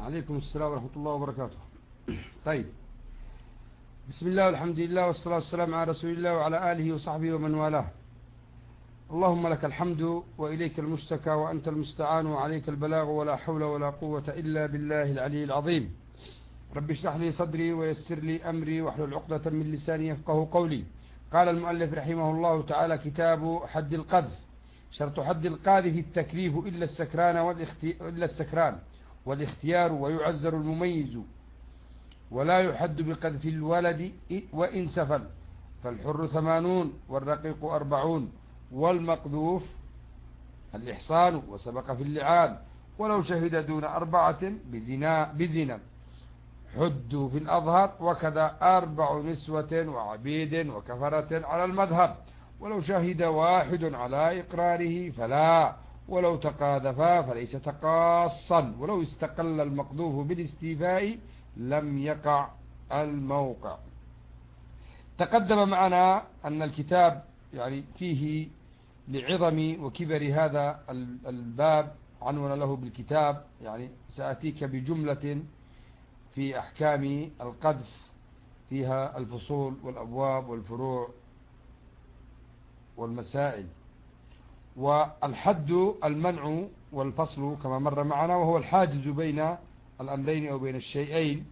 عليكم السلام ورحمة الله وبركاته. طيب، بسم الله والحمد لله والصلاة والسلام على رسول الله وعلى آله وصحبه ومن والاه. اللهم لك الحمد وإليك المشتكى وأنت المستعان وعليك البلاغ ولا حول ولا قوة إلا بالله العلي العظيم. رب اشرح لي صدري ويسر لي أمري واحلل عقدة من لساني يفقه قولي. قال المؤلف رحمه الله تعالى: كتاب حد القذف. شرط حد القاذف التكليف إلا السكران والاختيار، ويعزر المميز، ولا يحد بقذف الولد وإن سفل، فالحر 80 والرقيق 40 والمقذوف الإحصان وسبق في اللعان، ولو شهد دون 4 بزنا حدوا في الأظهر، وكذا 4 نسوة وعبيد وكفرة على المذهب، ولو شهد واحد على إقراره فلا، ولو تقاذفا فليس تقاصا، ولو استقل المقذوف بالاستيفاء لم يقع الموقع. تقدم معنا أن الكتاب فيه لعظم وكبر هذا الباب عنون له بالكتاب، سأتيك بجملة في أحكام القذف، فيها الفصول والأبواب والفروع والمسائل. والحد المنع والفصل كما مر معنا، وهو الحاجز بين الأمرين أو بين الشيئين،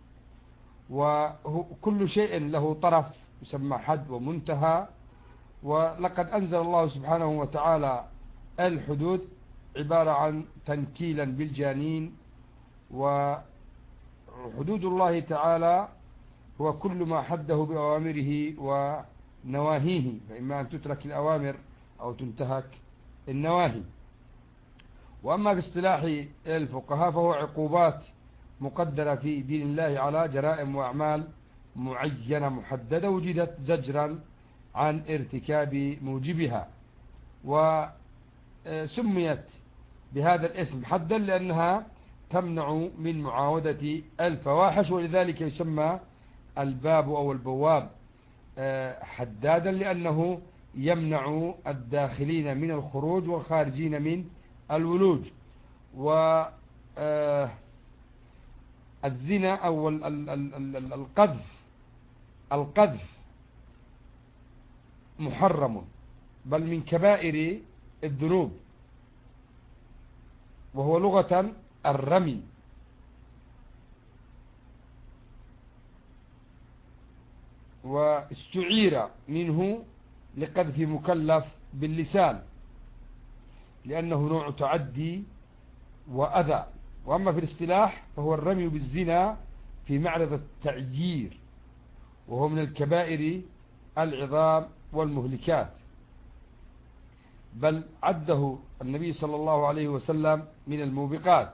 وكل شيء له طرف يسمى حد ومنتهى. ولقد أنزل الله سبحانه وتعالى الحدود عبارة عن تنكيلا بالجانين، وحدود الله تعالى هو كل ما حده بأوامره ونواهيه، فإما أن تترك الأوامر أو تنتهك النواهي. وأما باصطلاح الفقهاء فهو عقوبات مقدرة في دين الله على جرائم وأعمال معينة محددة وجدت زجرا عن ارتكاب موجبها، وسميت بهذا الاسم حدا لأنها تمنع من معاودة الفواحش، ولذلك يسمى الباب أو البواب حدادا، لأنه يمنع الداخلين من الخروج والخارجين من الولوج. الزنا أو القذف محرم، بل من كبائر الذنوب، وهو لغة الرمي. واستعير منه لقذف مكلف باللسان لأنه نوع تعدي وأذى. وأما في الاصطلاح فهو الرمي بالزنا في معرض التعيير، وهو من الكبائر العظام والمهلكات، بل عده النبي صلى الله عليه وسلم من الموبقات،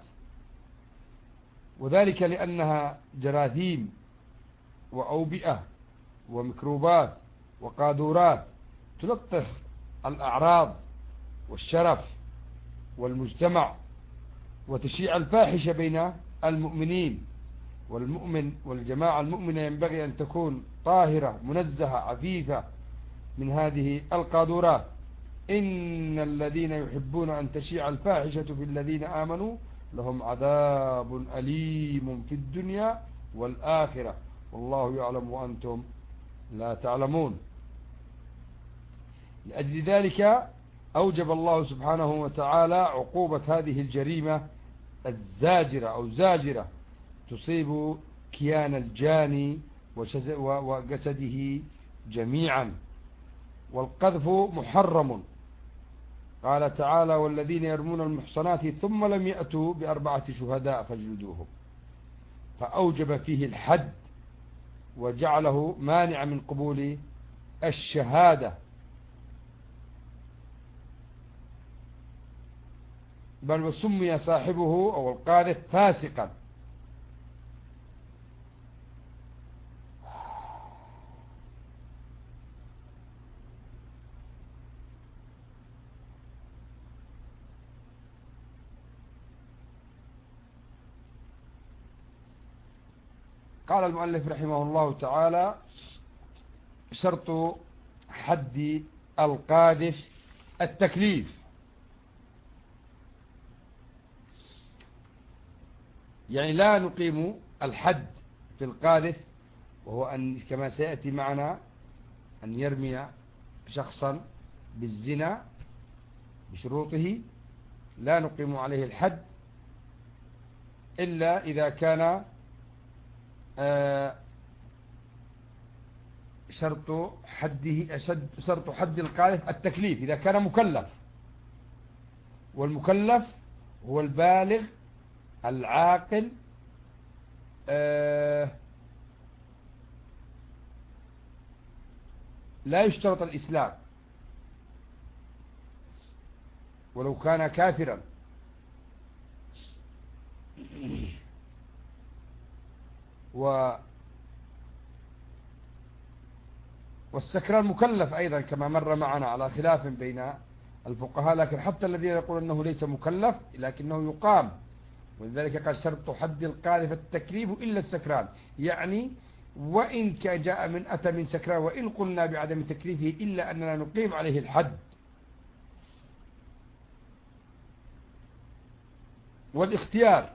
وذلك لأنها جراثيم وأوبئة وميكروبات وقاذورات تلطخ الأعراض والشرف والمجتمع، وتشيع الفاحشة بين المؤمنين. والمؤمن والجماعة المؤمنة ينبغي أن تكون طاهرة منزهة عفيفة من هذه القاذورات. إن الذين يحبون أن تشيع الفاحشة في الذين آمنوا لهم عذاب أليم في الدنيا والآخرة والله يعلم وأنتم لا تعلمون. لأجل ذلك أوجب الله سبحانه وتعالى عقوبة هذه الجريمة الزاجرة أو زاجرة تصيب كيان الجاني وجسده جميعا. والقذف محرم، قال تعالى: والذين يرمون المحصنات ثم لم يأتوا ب4 شهداء فاجلدوهم، فأوجب فيه الحد وجعله مانع من قبول الشهادة، بل وسمي صاحبه أو القاذف فاسقا. قال المؤلف رحمه الله تعالى: شرط حد القاذف التكليف. يعني لا نقيم الحد في القاذف، وهو أن كما سيأتي معنا أن يرمي شخصا بالزنا بشروطه، لا نقيم عليه الحد إلا إذا كان شرط حد القاذف التكليف، إذا كان مكلف، والمكلف هو البالغ العاقل لا يشترط الإسلام ولو كان كافرا، والسكران مكلف أيضا كما مر معنا على خلاف بين الفقهاء، لكن حتى الذين يقول أنه ليس مكلف لكنه يقام، ولذلك قال شرط حد القاذف التكليف إلا السكران، يعني وإن جاء من أتى من سكران وإن قلنا بعدم تكليفه إلا أننا نقيم عليه الحد. والاختيار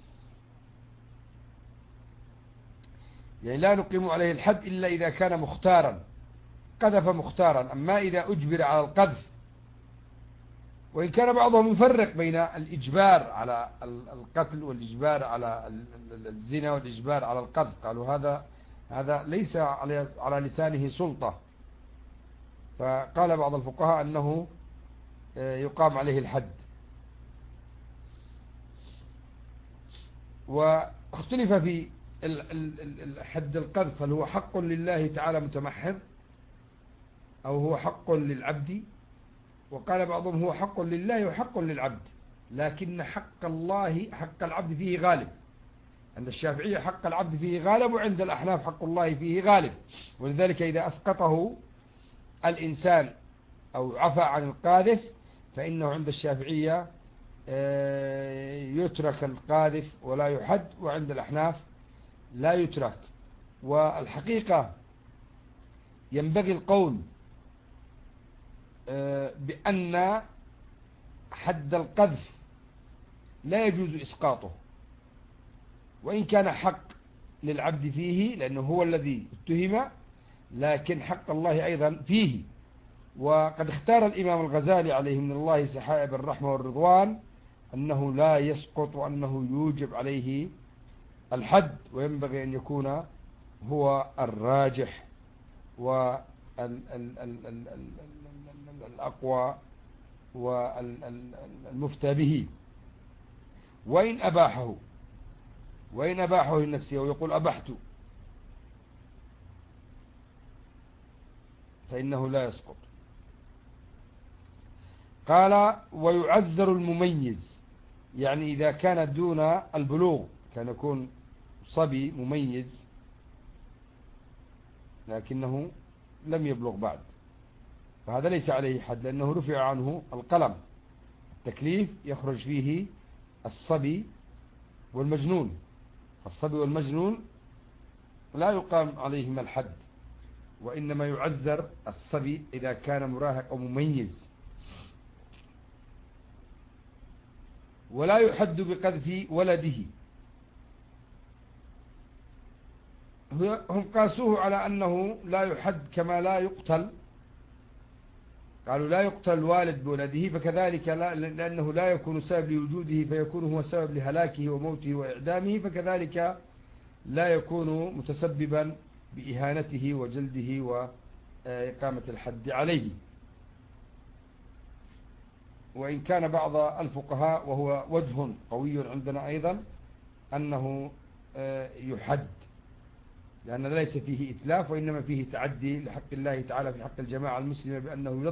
يعني لا نقيم عليه الحد إلا إذا كان مختارا، قذف مختارا. أما إذا أجبر على القذف، وإن كان بعضهم يفرق بين الإجبار على القتل والإجبار على الزنا والإجبار على القذف، قالوا هذا ليس على لسانه سلطة، فقال بعض الفقهاء أنه يقام عليه الحد. واختلف في حد القذف، هل هو حق لله تعالى متمحض أو هو حق للعبد؟ وقال بعضهم هو حق لله وحق للعبد، لكن حق العبد فيه غالب. عند الشافعية حق العبد فيه غالب، وعند الأحناف حق الله فيه غالب. ولذلك إذا أسقطه الإنسان أو عفى عن القاذف فإنه عند الشافعية يترك القاذف ولا يحد، وعند الأحناف لا يترك. والحقيقة ينبغي القول بأن حد القذف لا يجوز إسقاطه، وإن كان حق للعبد فيه لأنه هو الذي اتهم، لكن حق الله أيضا فيه. وقد اختار الإمام الغزالي عليه من الله سحائب الرحمة والرضوان أنه لا يسقط، وأنه يوجب عليه الحد، وينبغي أن يكون هو الراجح والأقوى والمفتى به. وإن أباحه لنفسه ويقول أبحت فإنه لا يسقط. قال ويعزر المميز، يعني إذا كان دون البلوغ، كان يكون صبي مميز لكنه لم يبلغ بعد، فهذا ليس عليه حد لأنه رفع عنه القلم. التكليف يخرج فيه الصبي والمجنون، الصبي والمجنون لا يقام عليهما الحد، وإنما يعزر الصبي إذا كان مراهق أو مميز. ولا يحد بقذف ولده، هم قاسوه على أنه لا يحد كما لا يقتل، قالوا لا يقتل الوالد بولده، فكذلك لأنه لا يكون سبب لوجوده فيكون هو سبب لهلاكه وموته وإعدامه، فكذلك لا يكون متسببا بإهانته وجلده وإقامة الحد عليه. وإن كان بعض الفقهاء وهو وجه قوي عندنا أيضا أنه يحد، لأن ليس فيه إتلاف وإنما فيه تعدي لحق الله تعالى في حق الجماعة المسلمة، بأنه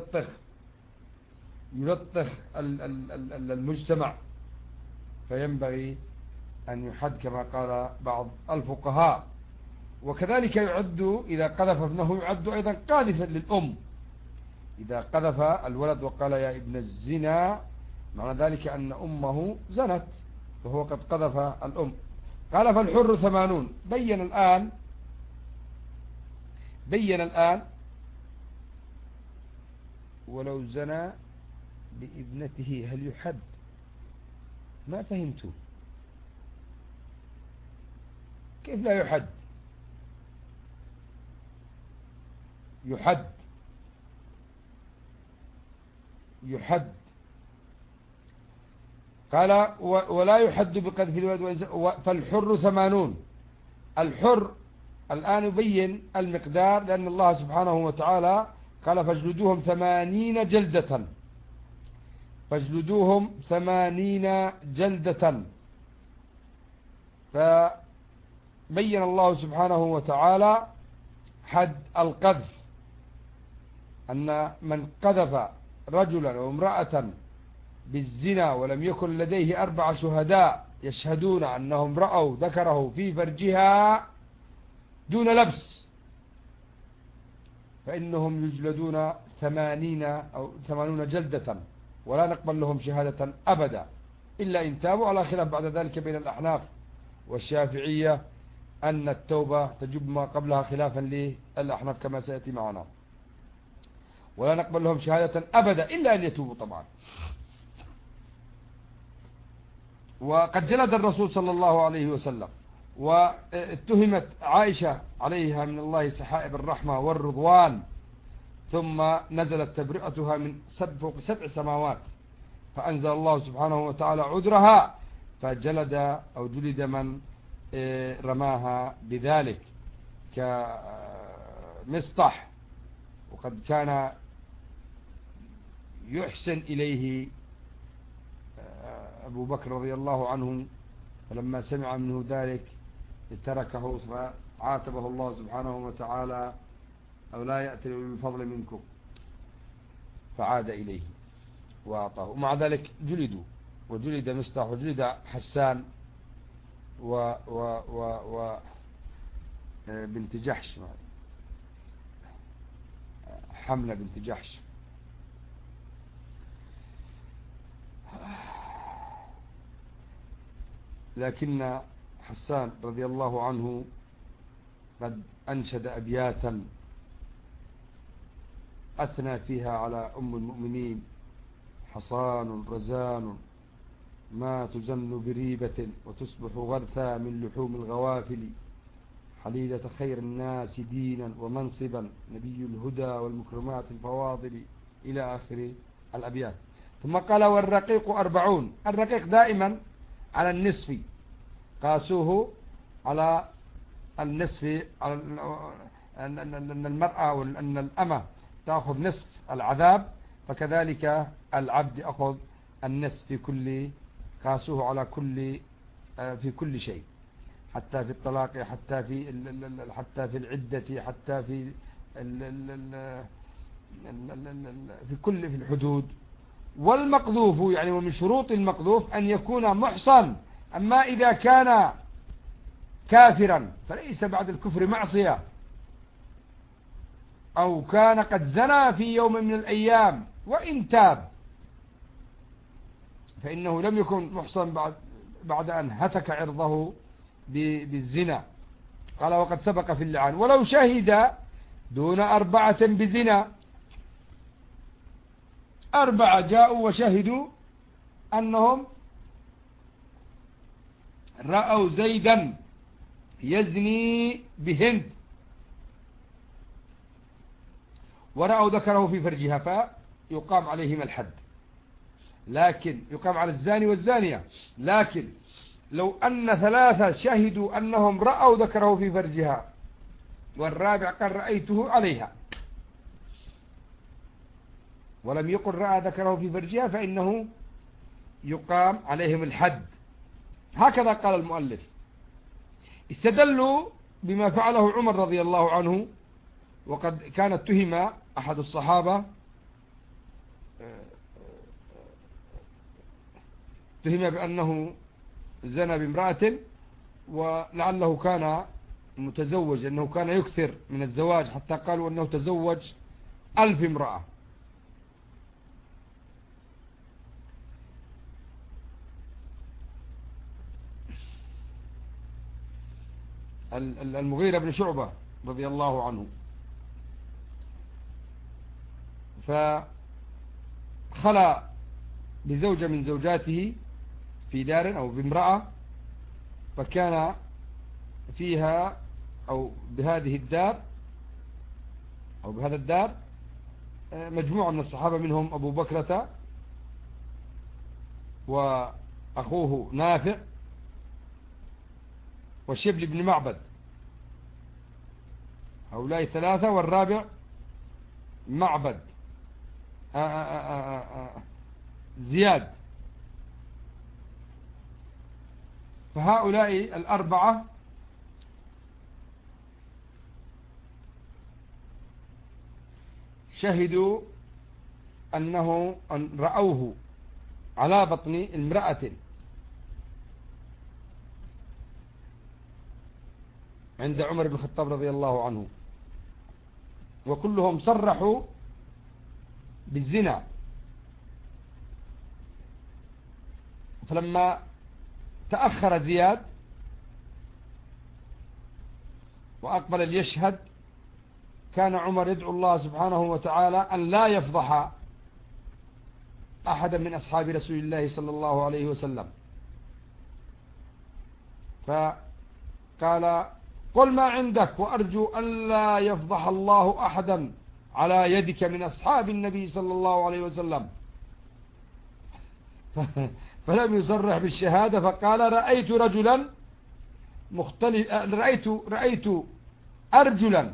يلطخ المجتمع، فينبغي أن يحد كما قال بعض الفقهاء. وكذلك يعد إذا قذف ابنه يعد أيضا قاذفا للأم، إذا قذف الولد وقال يا ابن الزنا، معنى ذلك أن أمه زنت، فهو قد قذف الأم. قال فالحر 80. بين الآن ولو زنى بابنته هل يحد؟ ما فهمت. كيف لا يحد؟ يحد. قال ولا يحد بقذف الولد فالحر 80. الحر الآن يبين المقدار، لأن الله سبحانه وتعالى قال فاجلدوهم 80 جلدة، فاجلدوهم 80 جلدة. فبين الله سبحانه وتعالى حد القذف، أن من قذف رجلا وامرأة بالزنا ولم يكن لديه 4 شهداء يشهدون أنهم رأوا ذكره في فرجها دون لبس، فإنهم يجلدون 80 جلدة، ولا نقبل لهم شهادة أبدا إلا إن تابوا، على خلاف بعد ذلك بين الأحناف والشافعية أن التوبة تجب ما قبلها خلافا للأحناف كما سيأتي معنا. ولا نقبل لهم شهادة أبدا إلا أن يتوبوا طبعا. وقد جلد الرسول صلى الله عليه وسلم، واتهمت عائشة عليها من الله سحائب الرحمة والرضوان، ثم نزلت تبرئتها من فوق 7 سماوات، فأنزل الله سبحانه وتعالى عذرها، فجلد أو جلد من رماها بذلك كمصطح. وقد كان يحسن إليه أبو بكر رضي الله عنه، فلما سمع منه ذلك تركه، فعاتبه الله سبحانه وتعالى أو لا يأتي بالفضل منكم، فعاد إليه وأعطاه. ومع ذلك جلدوا، وجلد مصطح، وجلد حسان و بنت جحش، حملة بنت جحش. لكن حسان رضي الله عنه قد أنشد أبياتا أثنى فيها على أم المؤمنين: حصان رزان ما تزن بريبة، وتصبح غرثا من لحوم الغوافل، حليلة خير الناس دينا ومنصبا، نبي الهدى والمكرمات الفواضل، إلى آخر الأبيات. ثم قال: والرقيق 40. الرقيق دائما على النصف، قاسوه على النصف، على أن المرأة وأن الأمة تأخذ نصف العذاب، فكذلك العبد أخذ النصف في كل، قاسوه على كل، في كل شيء، حتى في الطلاق، حتى في العدة، حتى في كل، في الحدود. والمقذوف يعني، ومن شروط المقذوف أن يكون محصن. أما إذا كان كافرا فليس بعد الكفر معصية، أو كان قد زنى في يوم من الأيام وإن تاب، فإنه لم يكن محصن بعد أن هتك عرضه بالزنا. قال: وقد سبق في اللعان ولو شهد دون 4 بزنا. 4 جاءوا وشهدوا أنهم رأوا زيدا يزني بهند، ورأوا ذكره في فرجها، فيقام عليهم الحد، لكن يقام على الزاني والزانية. لكن لو أن 3 شهدوا أنهم رأوا ذكره في فرجها، والرابع قال رأيته عليها، ولم يقل رأى ذكره في فرجها، فإنه يقام عليهم الحد. هكذا قال المؤلف. استدلوا بما فعله عمر رضي الله عنه، وقد كان اتهم أحد الصحابة، اتهم بأنه زنى بامرأة، ولعله كان متزوج، لأنه كان يكثر من الزواج، حتى قالوا أنه تزوج 1000 امرأة. المغيرة بن شعبة رضي الله عنه، فخلى بزوجة من زوجاته في دار أو بامرأة، فكان فيها أو بهذه الدار أو بهذا الدار مجموعة من الصحابة، منهم أبو بكرة وأخوه نافع وشبل بن معبد، هؤلاء ثلاثة، والرابع معبد زياد. فهؤلاء الأربعة شهدوا أن رأوه على بطن امرأة عند عمر بن الخطاب رضي الله عنه، وكلهم صرحوا بالزنا. فلما تأخر زياد وأقبل ليشهد، كان عمر يدعو الله سبحانه وتعالى أن لا يفضح أحدا من أصحاب رسول الله صلى الله عليه وسلم، فقال: قل ما عندك، وأرجو أن لا يفضح الله أحدا على يدك من أصحاب النبي صلى الله عليه وسلم. فلم يصرح بالشهادة، فقال: رأيت رجلا رأيت أرجلا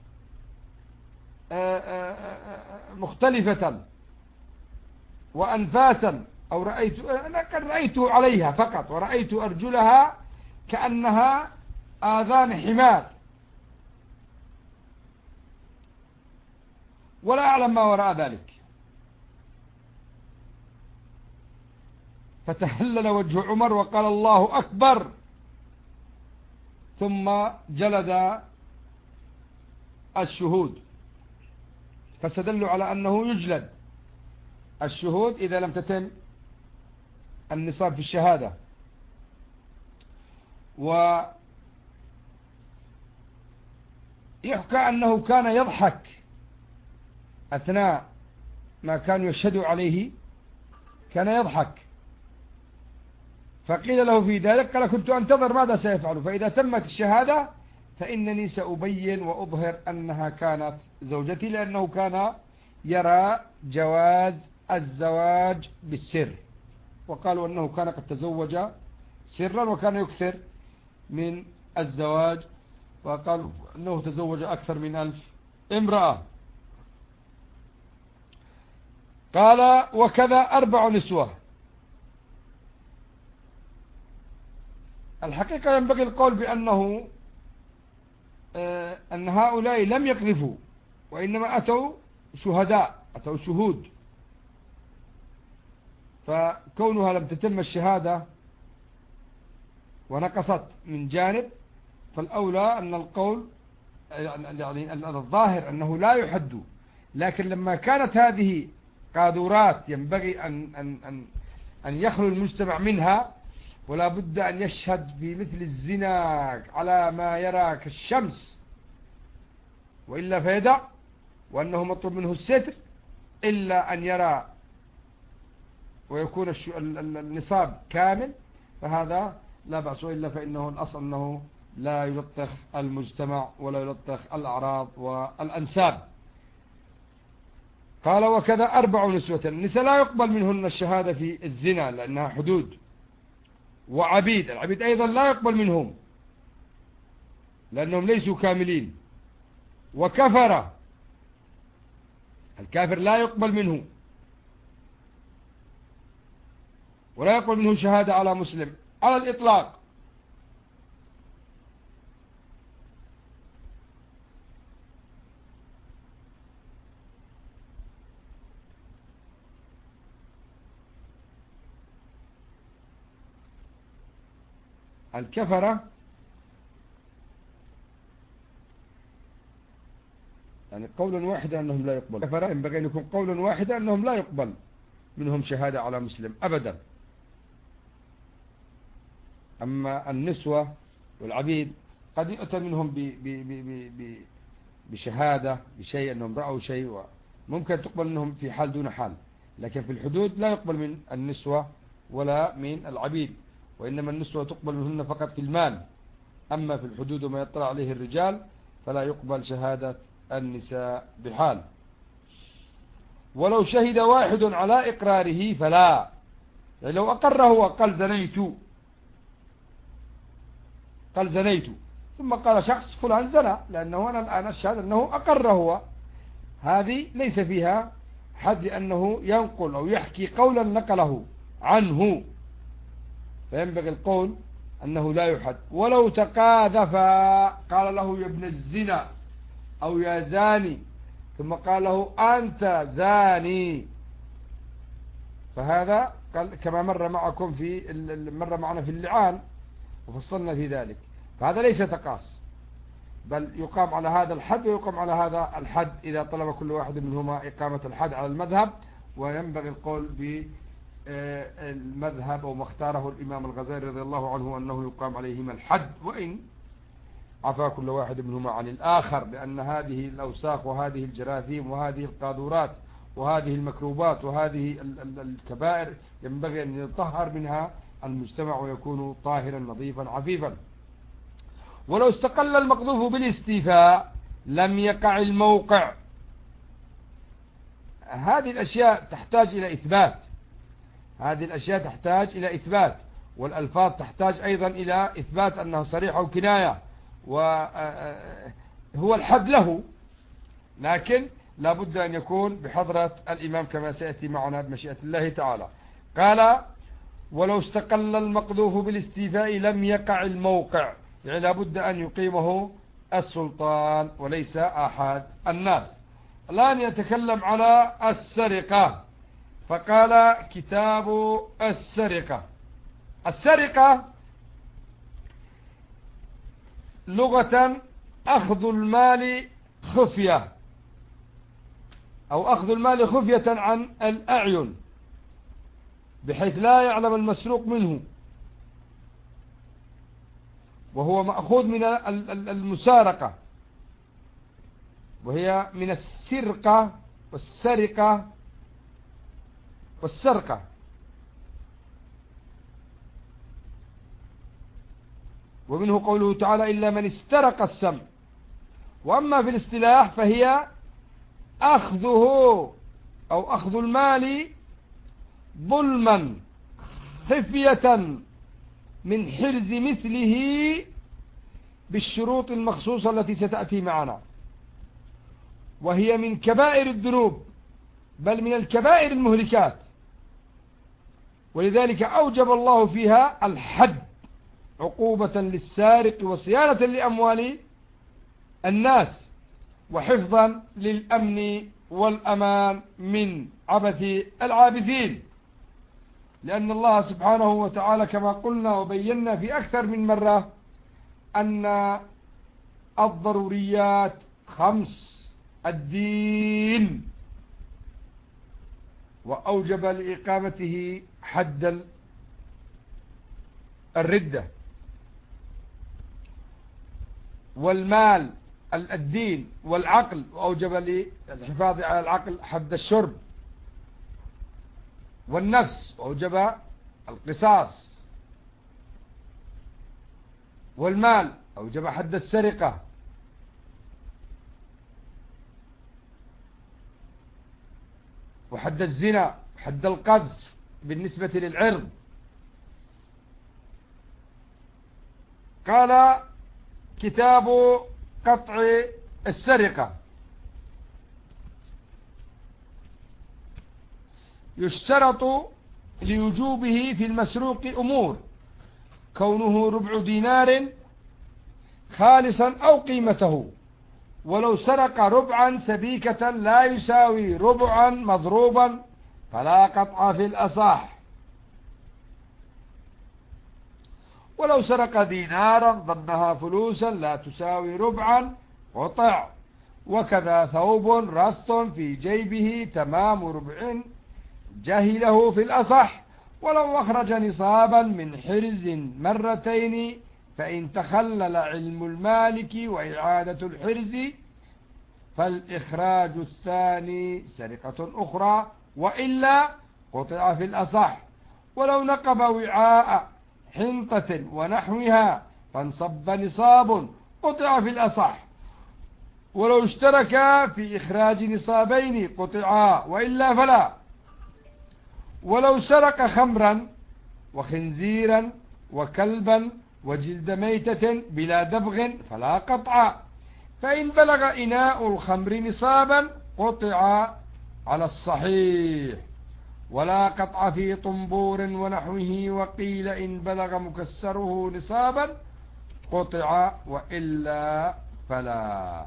مختلفة وأنفاسا، أو رأيت عليها فقط، ورأيت أرجلها كأنها آذان حمار، ولا أعلم ما وراء ذلك. فتهلل وجه عمر وقال: الله أكبر، ثم جلد الشهود، فاستدلوا على أنه يجلد الشهود إذا لم تتم النصاب في الشهادة. ويحكى أنه كان يضحك أثناء ما كانوا يشهدوا عليه، كان يضحك، فقيل له في ذلك قال: كنت أنتظر ماذا سيفعل، فإذا تمت الشهادة فإنني سأبين وأظهر أنها كانت زوجتي، لأنه كان يرى جواز الزواج بالسر، وقالوا أنه كان قد تزوج سرا وكان يكثر من الزواج، وقالوا أنه تزوج أكثر من 1000 امرأة. قال: وكذا 4 نسوة. الحقيقة ينبغي القول بأنه أن هؤلاء لم يقذفوا، وإنما أتوا شهداء، أتوا شهود، فكونها لم تتم الشهادة ونقصت من جانب، فالأولى أن القول يعني الظاهر أنه لا يحد. لكن لما كانت هذه قاذورات ينبغي أن يخلو المجتمع منها، ولا بد أن يشهد في مثل الزنا على ما يرى كالشمس، وإلا فيدع، وأنه مطلوب منه الستر، إلا أن يرى ويكون النصاب كامل، فهذا لا بأس، وإلا فإنه الأصل أنه لا يلطخ المجتمع ولا يلطخ الأعراض والأنساب. قال: وكذا 4 نسوة. النساء لا يقبل منهن الشهادة في الزنا لأنها حدود، وعبيد، العبيد أيضا لا يقبل منهم لأنهم ليسوا كاملين، وكفر، الكافر لا يقبل منه ولا يقبل منه شهادة على مسلم على الإطلاق. الكفرة يعني قولا واحدا أنهم لا يقبل، الكفرة ينبغي أن يكون قولا واحدا أنهم لا يقبل منهم شهادة على مسلم أبدا. أما النسوة والعبيد قد يؤتى منهم بشهادة بشيء أنهم رأوا شيء، وممكن تقبل منهم في حال دون حال، لكن في الحدود لا يقبل من النسوة ولا من العبيد، وإنما النسوة تقبل منهن فقط في المال، أما في الحدود وما يطلع عليه الرجال فلا يقبل شهادة النساء بحال. ولو شهد واحد على إقراره فلا، يعني لو أقره وقال زنيت ثم قال شخص فلان زنى، لأنه أنا الآن أشهد أنه أقر هو، هذه ليس فيها حد، أنه ينقل أو يحكي قولا نقله عنه، فينبغي القول أنه لا يحد. ولو تقاذف قال له يا ابن الزنا أو يا زاني ثم قال له أنت زاني، فهذا كما مر معنا في اللعان وفصلنا في ذلك، فهذا ليس تقاص، بل يقام على هذا الحد ويقام على هذا الحد إذا طلب كل واحد منهما إقامة الحد على المذهب. وينبغي القول بالمذهب أو ما اختاره الإمام الغزالي رضي الله عنه أنه يقام عليهما الحد، وإن عفا كل واحد منهما عن الآخر، لأن هذه الأوساخ وهذه الجراثيم وهذه القاذورات وهذه المكروبات وهذه الكبائر ينبغي أن يطهر منها المجتمع ويكون طاهرا نظيفا عفيفا. ولو استقل المقذوف بالاستيفاء لم يقع الموقع. هذه الأشياء تحتاج إلى إثبات، والألفاظ تحتاج أيضا إلى إثبات أنها صريحة وكناية، وهو الحد له، لكن لا بد أن يكون بحضرة الإمام كما سيأتي معنا بمشيئة الله تعالى. قال ولو استقل المقذوف بالاستيفاء لم يقع الموقع، يعني لا بد أن يقيمه السلطان وليس أحد الناس. الآن يتكلم على السرقة، فقال كتاب السرقة. السرقة لغة أخذ المال خفية، أو أخذ المال خفية عن الأعين بحيث لا يعلم المسروق منه، وهو مأخوذ من المسارقة، وهي من السرقة والسرقة والسرقة. ومنه قوله تعالى إلا من استرق السمع. وأما في الاصطلاح فهي أخذه أو أخذ المال ظلما خفية من حرز مثله بالشروط المخصوصة التي ستأتي معنا، وهي من كبائر الذنوب، بل من الكبائر المهلكات، ولذلك أوجب الله فيها الحد عقوبة للسارق وصيانة لأموال الناس وحفظا للأمن والأمان من عبث العابثين، لأن الله سبحانه وتعالى كما قلنا وبينا في أكثر من مرة أن الضروريات 5: الدين، وأوجب لإقامته حد الردة، والمال الدين، والعقل، وأوجب للحفاظ على العقل حد الشرب، والنفس وأوجب القصاص، والمال أوجب حد السرقة، وحد الزنا، وحد القذف بالنسبة للعرض. قال كتاب قطع السرقة يشترط لوجوبه في المسروق أمور: كونه ربع دينار خالصا أو قيمته، ولو سرق ربعا سبيكة لا يساوي ربعا مضروبا فلا قطع في الأصح. ولو سرق دينارا ظنها فلوسا لا تساوي ربعا قطع، وكذا ثوب رث في جيبه تمام ربع جهله في الأصح، ولو أخرج نصابا من حرز مرتين فإن تخلل علم المالك وإعادة الحرز فالإخراج الثاني سرقة أخرى، وإلا قطع في الأصح. ولو نقب وعاء حنطة ونحوها فانصب نصاب قطع في الأصح، ولو اشترك في إخراج نصابين قطعا وإلا فلا. ولو سرق خمرا وخنزيرا وكلبا وجلد ميتة بلا دبغ فلا قطع، فإن بلغ إناء الخمر نصابا قطع على الصحيح، ولا قطع في طنبور ونحوه. وقيل إن بلغ مكسره نصابا قطع وإلا فلا.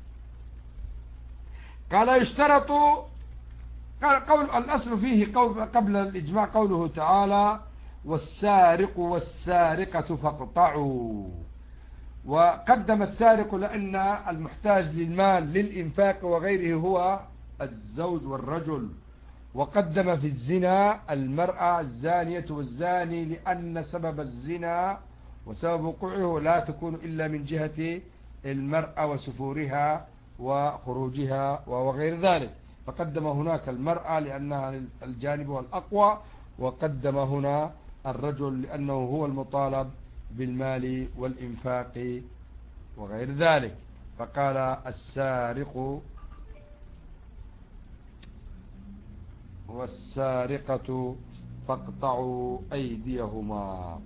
قال يشترط، قول الأصل فيه قبل الإجماع قوله تعالى والسارق والسارقة فاقطعوا، وقدم السارق لأن المحتاج للمال للإنفاق وغيره هو الزوج والرجل، وقدم في الزنا المرأة الزانية والزاني لأن سبب الزنا وسبب وقوعه لا تكون إلا من جهة المرأة وسفورها وخروجها وغير ذلك، فقدم هناك المرأة لأنها الجانب الأقوى، وقدم هنا الرجل لأنه هو المطالب بالمال والإنفاق وغير ذلك، فقال السارق والسارقة فاقطعوا أيديهما.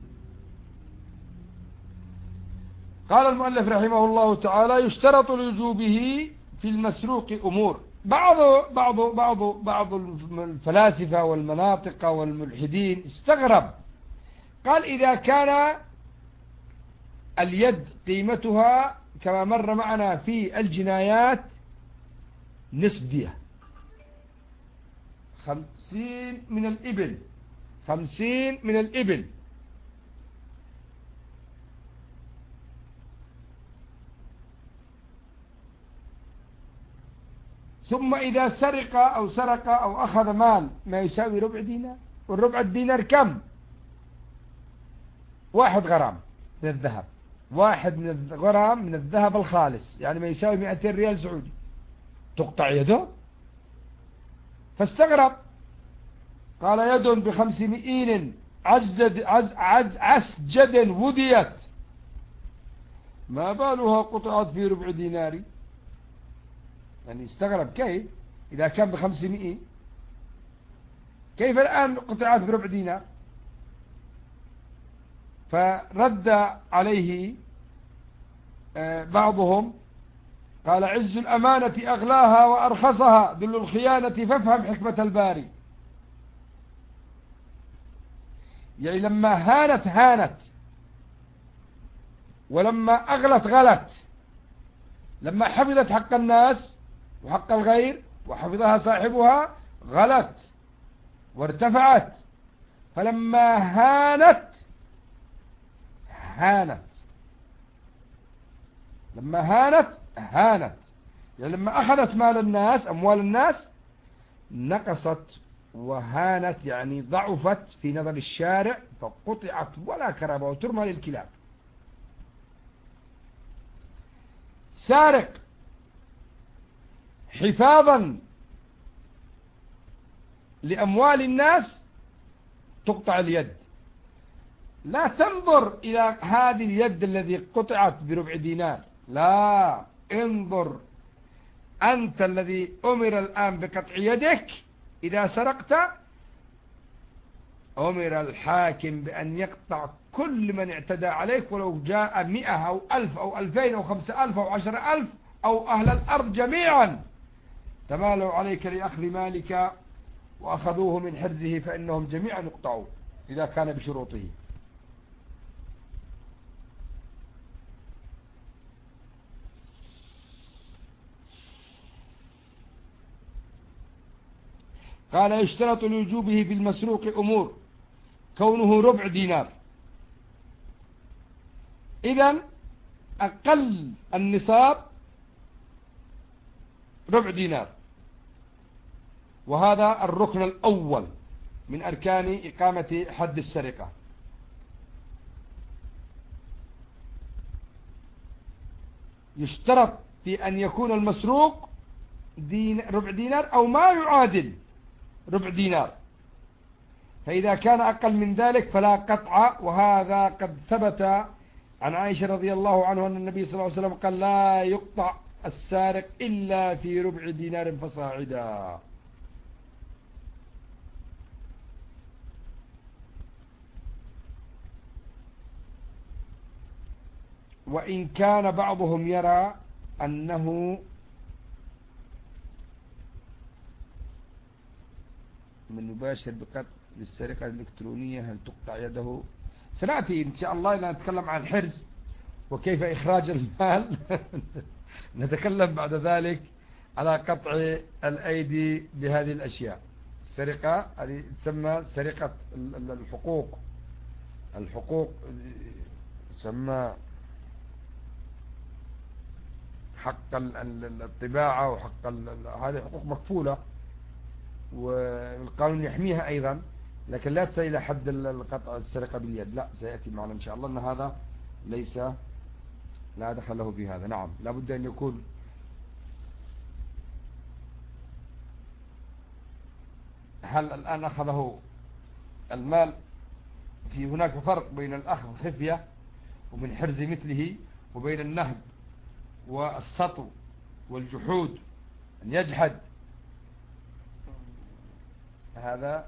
قال المؤلف رحمه الله تعالى يشترط لوجوبه في المسروق أمور. بعض الفلاسفة والمناطق والملحدين استغرب، قال إذا كان اليد قيمتها كما مر معنا في الجنايات نصف دية، 50 من الإبل، 50 من الإبل، ثم إذا سرق أو أخذ مال ما يساوي ربع دينار، والربع الدينار كم؟ 1 غرام من الذهب، 1 من الغرام من الذهب الخالص، يعني ما يساوي 200 ريال سعودي، تقطع يده؟ فاستغرب، قال يد ب5 مئين عسجد وديت، ما بالها قطعت في ربع دينار؟ يعني استغرب كيف إذا كان ب5 مئين كيف الآن قطعت بربع دينار؟ فرد عليه بعضهم قال عز الأمانة أغلاها وأرخصها، ذل الخيانة فافهم حكمة الباري. يعني لما هانت ولما أغلت غلت، لما حفظت حق الناس وحق الغير وحفظها صاحبها غلت وارتفعت، فلما هانت لما هانت يعني لما أخذت مال الناس أموال الناس نقصت وهانت، يعني ضعفت في نظر الشارع، فقطعت ولا كرامة وترمى للكلاب. سارق حفاظا لأموال الناس تقطع اليد، لا تنظر إلى هذه اليد الذي قطعت بربع دينار، لا، انظر أنت الذي أمر الآن بقطع يدك إذا سرقت، أمر الحاكم بأن يقطع كل من اعتدى عليك، ولو جاء 100 أو 1000 أو 2000 أو 5000 أو 10000 أو أهل الأرض جميعا تمالوا عليك لأخذ مالك وأخذوه من حرزه، فإنهم جميعا يقطعوا إذا كان بشروطه. قال يشترط لوجوبه في المسروق أمور: كونه ربع دينار، إذن أقل النصاب ربع دينار، وهذا الركن الأول من أركان إقامة حد السرقة. يشترط في أن يكون المسروق ربع دينار أو ما يعادل ربع دينار، فإذا كان أقل من ذلك فلا قطع، وهذا قد ثبت عن عائشة رضي الله عنها أن النبي صلى الله عليه وسلم قال لا يقطع السارق إلا في ربع دينار فصاعدا. وإن كان بعضهم يرى أنه من يباشر بقطع للسرقة الإلكترونية هل تقطع يده؟ سنأتي إن شاء الله إذا نتكلم عن الحرز وكيف إخراج المال نتكلم بعد ذلك على قطع الأيدي بهذه الأشياء. السرقة هذه تسمى سرقة الحقوق تسمى حق الطباعة وحق هذه حقوق مكفولة والقانون يحميها أيضا، لكن لا تصل إلى حد القطع السرقة باليد، لا سيأتي معنا إن شاء الله أن هذا ليس لا دخل له في هذا. نعم لابد أن يكون هل الآن أخذه المال في هناك فرق بين الأخذ خفية ومن حرز مثله وبين النهب والسطو والجحود أن يجحد. هذه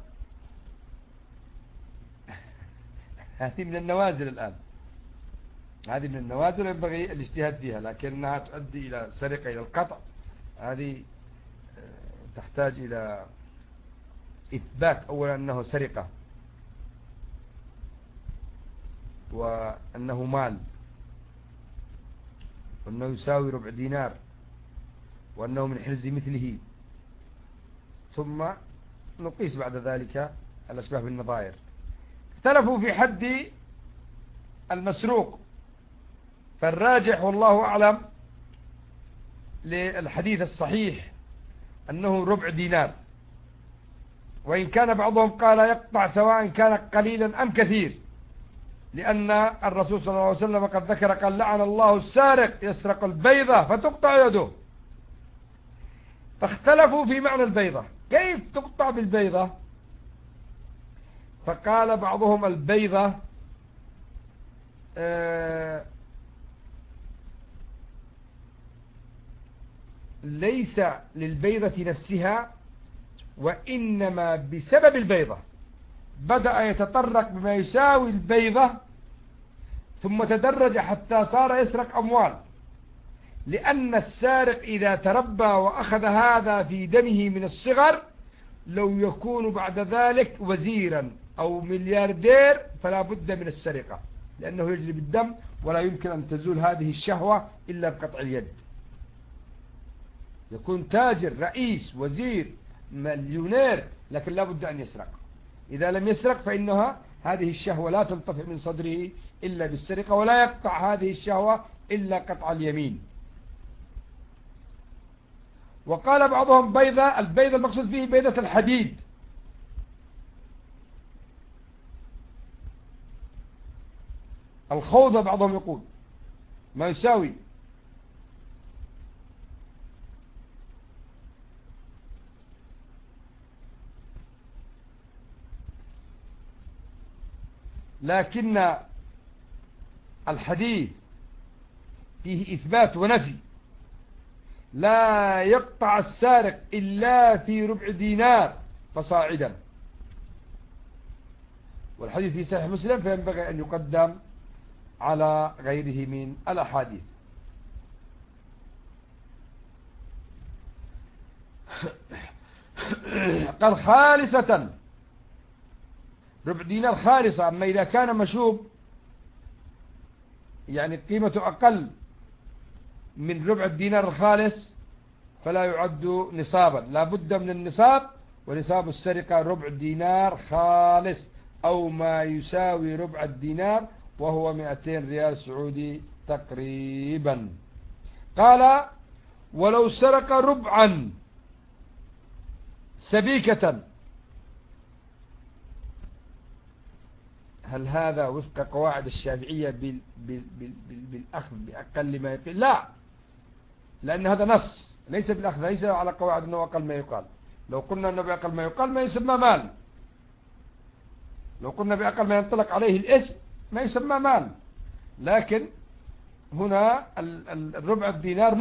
من النوازل الآن، هذه من النوازل ينبغي الاجتهاد فيها، لكنها تؤدي إلى سرقة إلى القطع هذه تحتاج إلى إثبات أولا أنه سرقة وأنه مال وأنه يساوي ربع دينار وأنه من حرز مثله، ثم نقيس بعد ذلك الأشباه بالنظائر. اختلفوا في حد المسروق، فالراجح والله أعلم للحديث الصحيح أنه ربع دينار، وإن كان بعضهم قال يقطع سواء كان قليلا أم كثير، لأن الرسول صلى الله عليه وسلم قد ذكر قال لعن الله السارق يسرق البيضة فتقطع يده. فاختلفوا في معنى البيضة، كيف تقطع بالبيضة؟ فقال بعضهم البيضة ليس للبيضة نفسها، وإنما بسبب البيضة بدأ يتطرق بما يساوي البيضة ثم تدرج حتى صار يسرق أموال، لأن السارق إذا تربى وأخذ هذا في دمه من الصغر لو يكون بعد ذلك وزيرا أو ملياردير فلا بد من السرقة، لأنه يجري بالدم ولا يمكن أن تزول هذه الشهوة إلا بقطع اليد. يكون تاجر رئيس وزير مليونير لكن لا بد أن يسرق، إذا لم يسرق فإنها هذه الشهوة لا تنطفئ من صدره إلا بالسرقة، ولا يقطع هذه الشهوة إلا قطع اليمين. وقال بعضهم بيضة، البيضة المقصود فيه بيضة الحديد، الخوذة بعضهم يقول ما يساوي. لكن الحديث فيه إثبات ونفي، لا يقطع السارق إلا في ربع دينار فصاعدا، والحديث في صحيح مسلم فينبغي أن يقدم على غيره من الأحاديث. قال خالصة، ربع دينار خالصة، أما إذا كان مشوب يعني قيمته أقل من ربع الدينار الخالص فلا يعد نصابا، لا بد من النصاب، ونصاب السرقة ربع دينار خالص أو ما يساوي ربع الدينار وهو 200 ريال سعودي تقريبا. قال ولو سرق ربعا سبيكة، هل هذا وفق قواعد الشافعية بالأخذ بأقل ما يقال؟ لا، لأن هذا نص ليس بالأخذ، ليس على قواعد أنه أقل ما يقال. لو قلنا أنه بأقل ما يقال ما يسمى مال، لو قلنا بأقل ما ينطلق عليه الاسم ما يسمى مال، لكن هنا الربع الدينار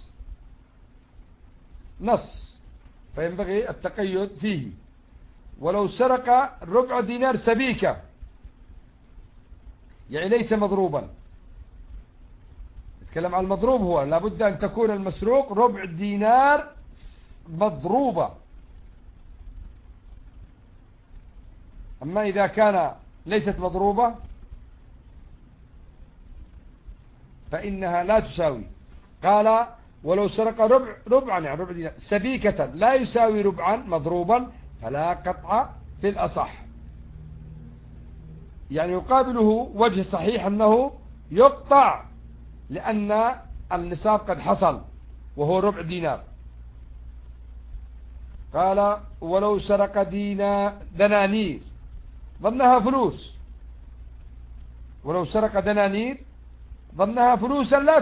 نص، فينبغي التقيد فيه. ولو سرق ربع دينار سبيكة، يعني ليس مضروبا، نتكلم عن المضروب، هو لابد أن تكون المسروق ربع دينار مضروبة. أما إذا كان ليست مضروبة فإنها لا تساوي. قال ولو سرق ربعا، يعني ربع دينار سبيكة لا يساوي ربعا مضروبا فلا قطع في الأصح. يعني يقابله وجه صحيح أنه يقطع، لأن النصاب قد حصل وهو ربع دينار. قال ولو سرق دنانير ظنها فلوس، ولو سرق دنانير ظنها فلوسا لا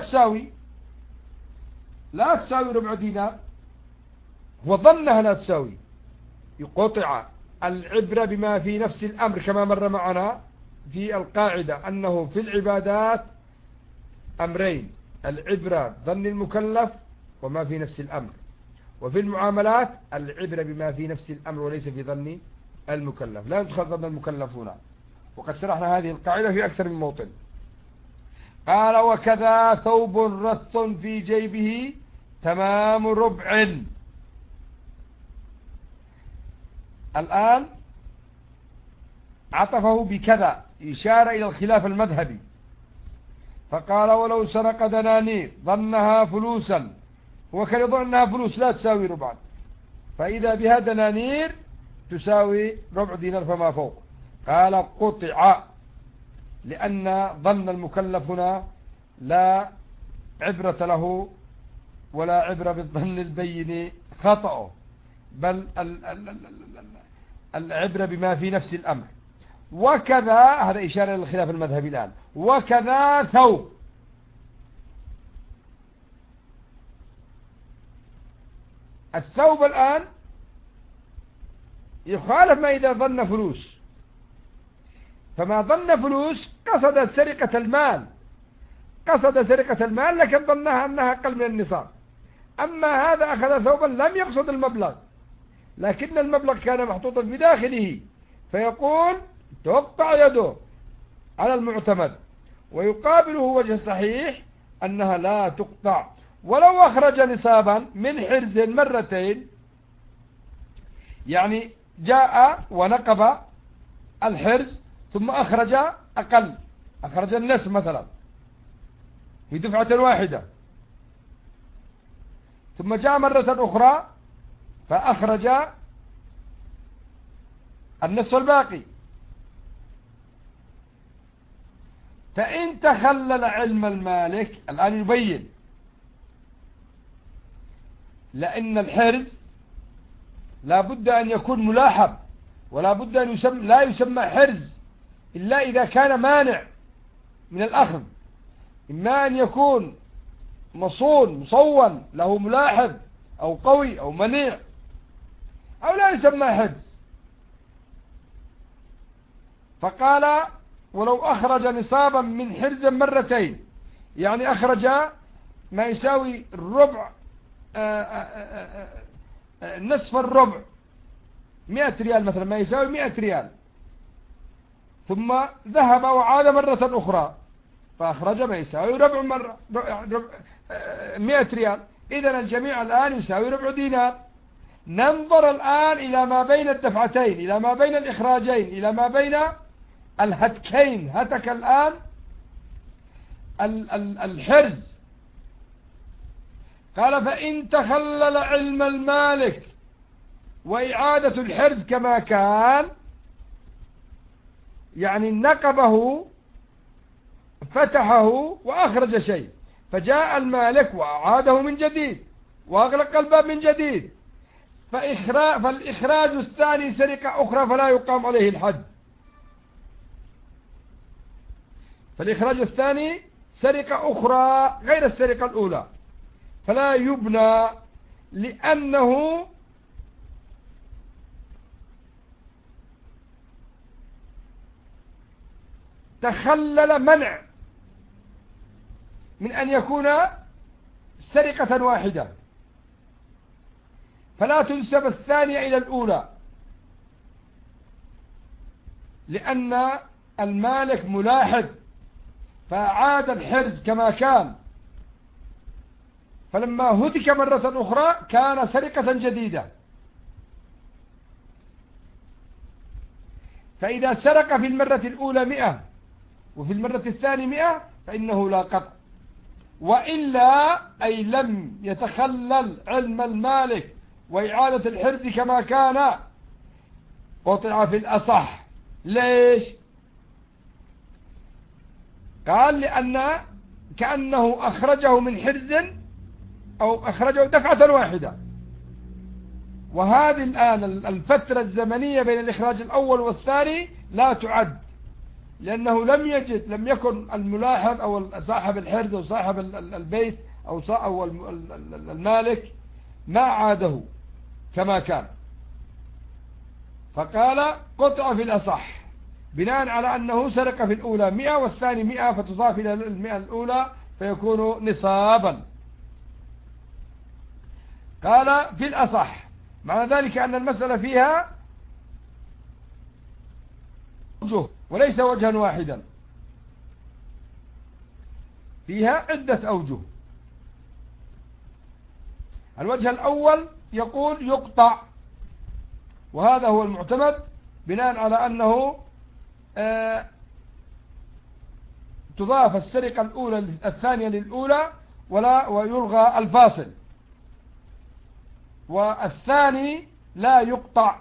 تساوي ربع دينار، وظنها لا تساوي، يقطع. العبرة بما في نفس الأمر، كما مر معنا في القاعدة أنه في العبادات أمرين: العبرة ظن المكلف وما في نفس الأمر، وفي المعاملات العبرة بما في نفس الأمر وليس في ظن المكلف، لا يدخل ظن المكلف هنا، وقد شرحنا هذه القاعدة في أكثر من موطن. قال وكذا ثوب رث في جيبه تمام ربع. الآن عطفه بكذا إشارة إلى الخلاف المذهبي، فقال ولو سرق دنانير ظنها فلوسا، هو كان يظن أنها فلوس لا تساوي ربعا، فإذا بها دنانير تساوي ربع دينار فما فوق. قال قطع، لأن ظن المكلف هنا لا عبرة له ولا عبرة بالظن البين خطأه، بل العبرة بما في نفس الأمر. وكذا، هذا إشارة للخلاف المذهبي الآن، وكذا ثوب. الثوب الآن يخالف ما إذا ظن فلوس، فما ظن فلوس قصد سرقة المال، لكن ظنها أنها أقل من النصاب. أما هذا أخذ ثوبا لم يقصد المبلغ، لكن المبلغ كان محطوطا بداخله، فيقول تقطع يده على المعتمد. ويقابله وجه صحيح أنها لا تقطع. ولو أخرج نصابا من حرز مرتين، يعني جاء ونقب الحرز ثم أخرج أقل، أخرج النصف مثلا في دفعة واحدة، ثم جاء مرة أخرى فأخرج النصف الباقي، فإن تخلل علم المالك، الآن يبين، لأن الحرز لا بد أن يكون ملاحظ، ولا بد أن لا يسمى حرز إلا إذا كان مانع من الأخذ، إما أن يكون مصون له ملاحظ أو قوي أو منيع، أو لا يسمى حرز. فقال ولو أخرج نصابا من حرز مرتين، يعني أخرج ما يساوي الربع، نصف الربع 100 ريال مثلا، ما يساوي 100 ريال، ثم ذهب وعاد مرة أخرى فأخرج ما يساوي ربع 100 ريال، إذن الجميع الآن يساوي ربع دينار. ننظر الآن إلى ما بين الدفعتين، إلى ما بين الإخراجين، إلى ما بين الهتكين. هتك الآن الحرز. قال فإن تخلل علم المالك وإعادة الحرز كما كان، يعني نقبه فتحه وأخرج شيء، فجاء المالك وأعاده من جديد وأغلق الباب من جديد، فالإخراج الثاني سرقة أخرى فلا يقام عليه الحد. فالإخراج الثاني سرقة أخرى غير السرقة الأولى فلا يبنى، لأنه تخلل منع من أن يكون سرقة واحدة، فلا تنسب الثانية إلى الأولى، لأن المالك ملاحظ فأعاد الحرز كما كان، فلما هتك مرة أخرى كان سرقة جديدة. فإذا سرق في المرة الأولى 100 وفي المرة الثانية 100 فإنه لا قطع، وإلا أي لم يتخلل علم المالك وإعادة الحرز كما كان قطع في الأصح. ليش؟ قال لأن كأنه أخرجه من حرز أو أخرجه دفعة واحدة، وهذه الآن الفترة الزمنية بين الإخراج الأول والثاني لا تعد، لأنه لم يكن الملاحظ أو صاحب الحرز أو صاحب البيت أو المالك ما عاده كما كان، فقال قطع في الأصح بناء على أنه سرق في الأولى 100 والثاني 100 فتضاف إلى 100 الأولى فيكون نصابا. قال في الأصح، معنى ذلك أن المسألة فيها وجه وليس وجها واحدا، فيها عدة أوجه. الوجه الأول يقول يقطع، وهذا هو المعتمد بناء على أنه تضاف السرقة الأولى الثانية للأولى ويلغى الفاصل، والثاني لا يقطع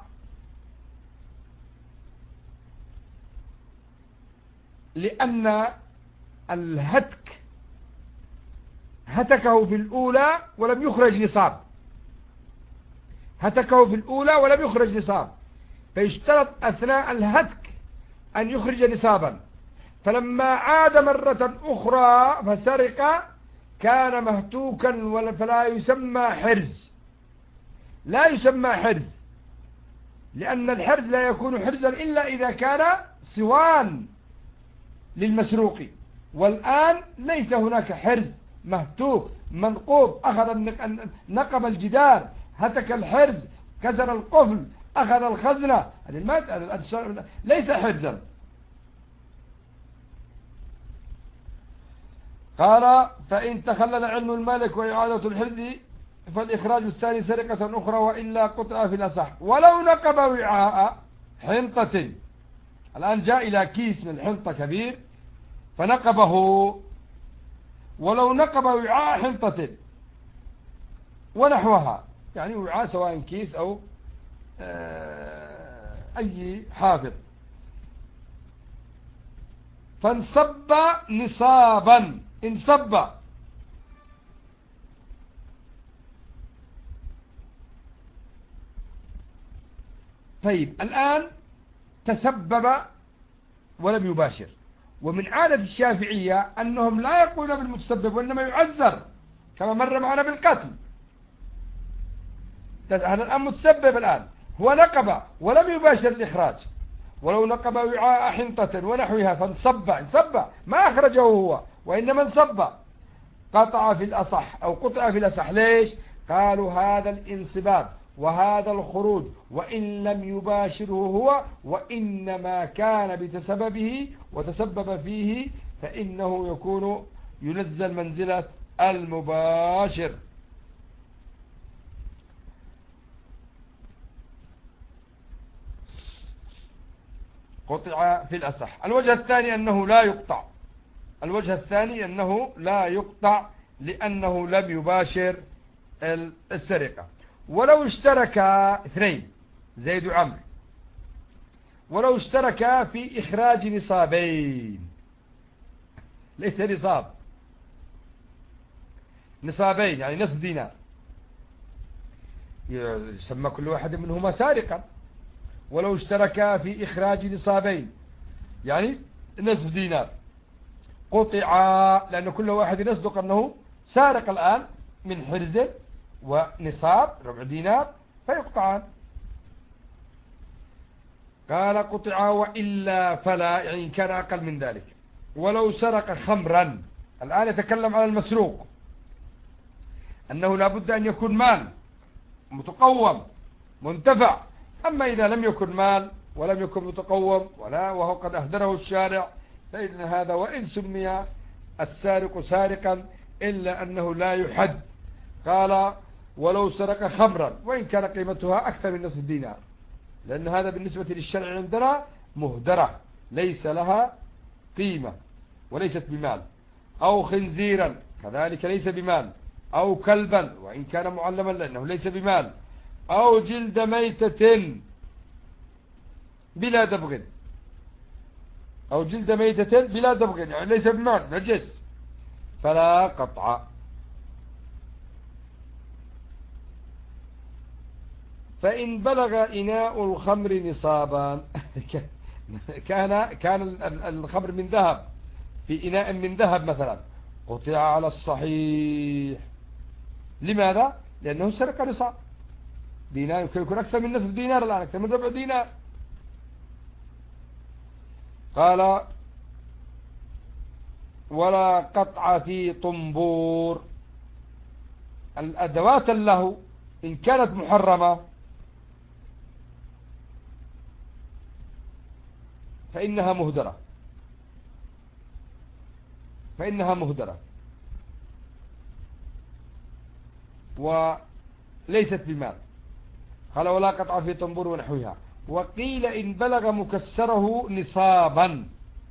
لأن الهتك هتكه في الأولى ولم يخرج نصاب، هتكه في الأولى ولم يخرج نصاب، فيشترط أثناء الهتك أن يخرج نصابا، فلما عاد مرة أخرى فسرق كان مهتوكا فلا يسمى حرز، لا يسمى حرز، لأن الحرز لا يكون حرزا إلا إذا كان صوان للمسروق، والآن ليس هناك حرز، مهتوك منقوب، أخذ نقب الجدار، هتك الحرز، كسر القفل، أخذ الخزنة، ليس حرزا. قال فإن تخلل علم المالك وإعادة الحرز فالإخراج الثاني سرقة أخرى وإلا قطع في الأصح. ولو نقب وعاء حنطة، الآن جاء إلى كيس من حنطة كبير فنقبه، ولو نقب وعاء حنطة ونحوها، يعني وعاء سواء كيس أو أي حافظ، فانصب نصابا، انصب طيب الآن تسبب ولم يباشر، ومن عادة الشافعية أنهم لا يقولون بالمتسبب وإنما يعذر كما مر معنا بالقتل. هذا الآن متسبب، الآن هو نقب ولم يباشر الإخراج، ولو نقب وعاء حنطة ونحوها فانصب، انصب ما أخرجه هو وإنما انصب، قطع في الأصح أو قطع في الأصح. ليش؟ قالوا هذا الانصباب وهذا الخروج وإن لم يباشره هو وإنما كان بسببه وتسبب فيه، فإنه يكون ينزل منزلة المباشر. قطع في الأصح. الوجه الثاني أنه لا يقطع، الوجه الثاني أنه لا يقطع لأنه لم يباشر السرقة. ولو اشترك اثنين زيد وعمرو، ولو اشترك في إخراج نصابين، ليس نصاب، نصابين يعني نصف دينار، يسمى كل واحد منهما سارقا. ولو اشترك في إخراج نصابين يعني نصف دينار، قطع، لأن كل واحد يصدق أنه سارق الآن من حرز ونصاب ربع دينار فيقطعان. قال قطع وإلا فلا، يعني كان أقل من ذلك. ولو سرق خمرا، الآن يتكلم عن المسروق، أنه لا بد أن يكون مال متقوم منتفع. أما إذا لم يكن مال ولم يكن متقوم وهو قد أهدره الشارع، فإن هذا وإن سمي السارق سارقا إلا أنه لا يحد. قال ولو سرق خمرا وإن كان قيمتها أكثر من نصف دينار، لأن هذا بالنسبة للشرع عندنا مهدرة ليس لها قيمة وليست بمال. أو خنزيرا كذلك ليس بمال. أو كلبا وإن كان معلما لأنه ليس بمال. أو جلد ميتة بلا دبغ، أو جلد ميتة بلا دبغ يعني ليس بمال نجس، فلا قطع. فإن بلغ إناء الخمر نصابا كان الخمر من ذهب في إناء من ذهب مثلا، قطع على الصحيح. لماذا؟ لأنه سرق نصاب دينار، يمكن يكون أكثر من نصف دينار الآن، أكثر من ربع دينار. قال ولا قطع في طنبور. الأدوات له إن كانت محرمة فإنها مهدرة وليست بمال. قال ولا قطع في طنبور ونحوها. وقيل إن بلغ مكسره نصابا.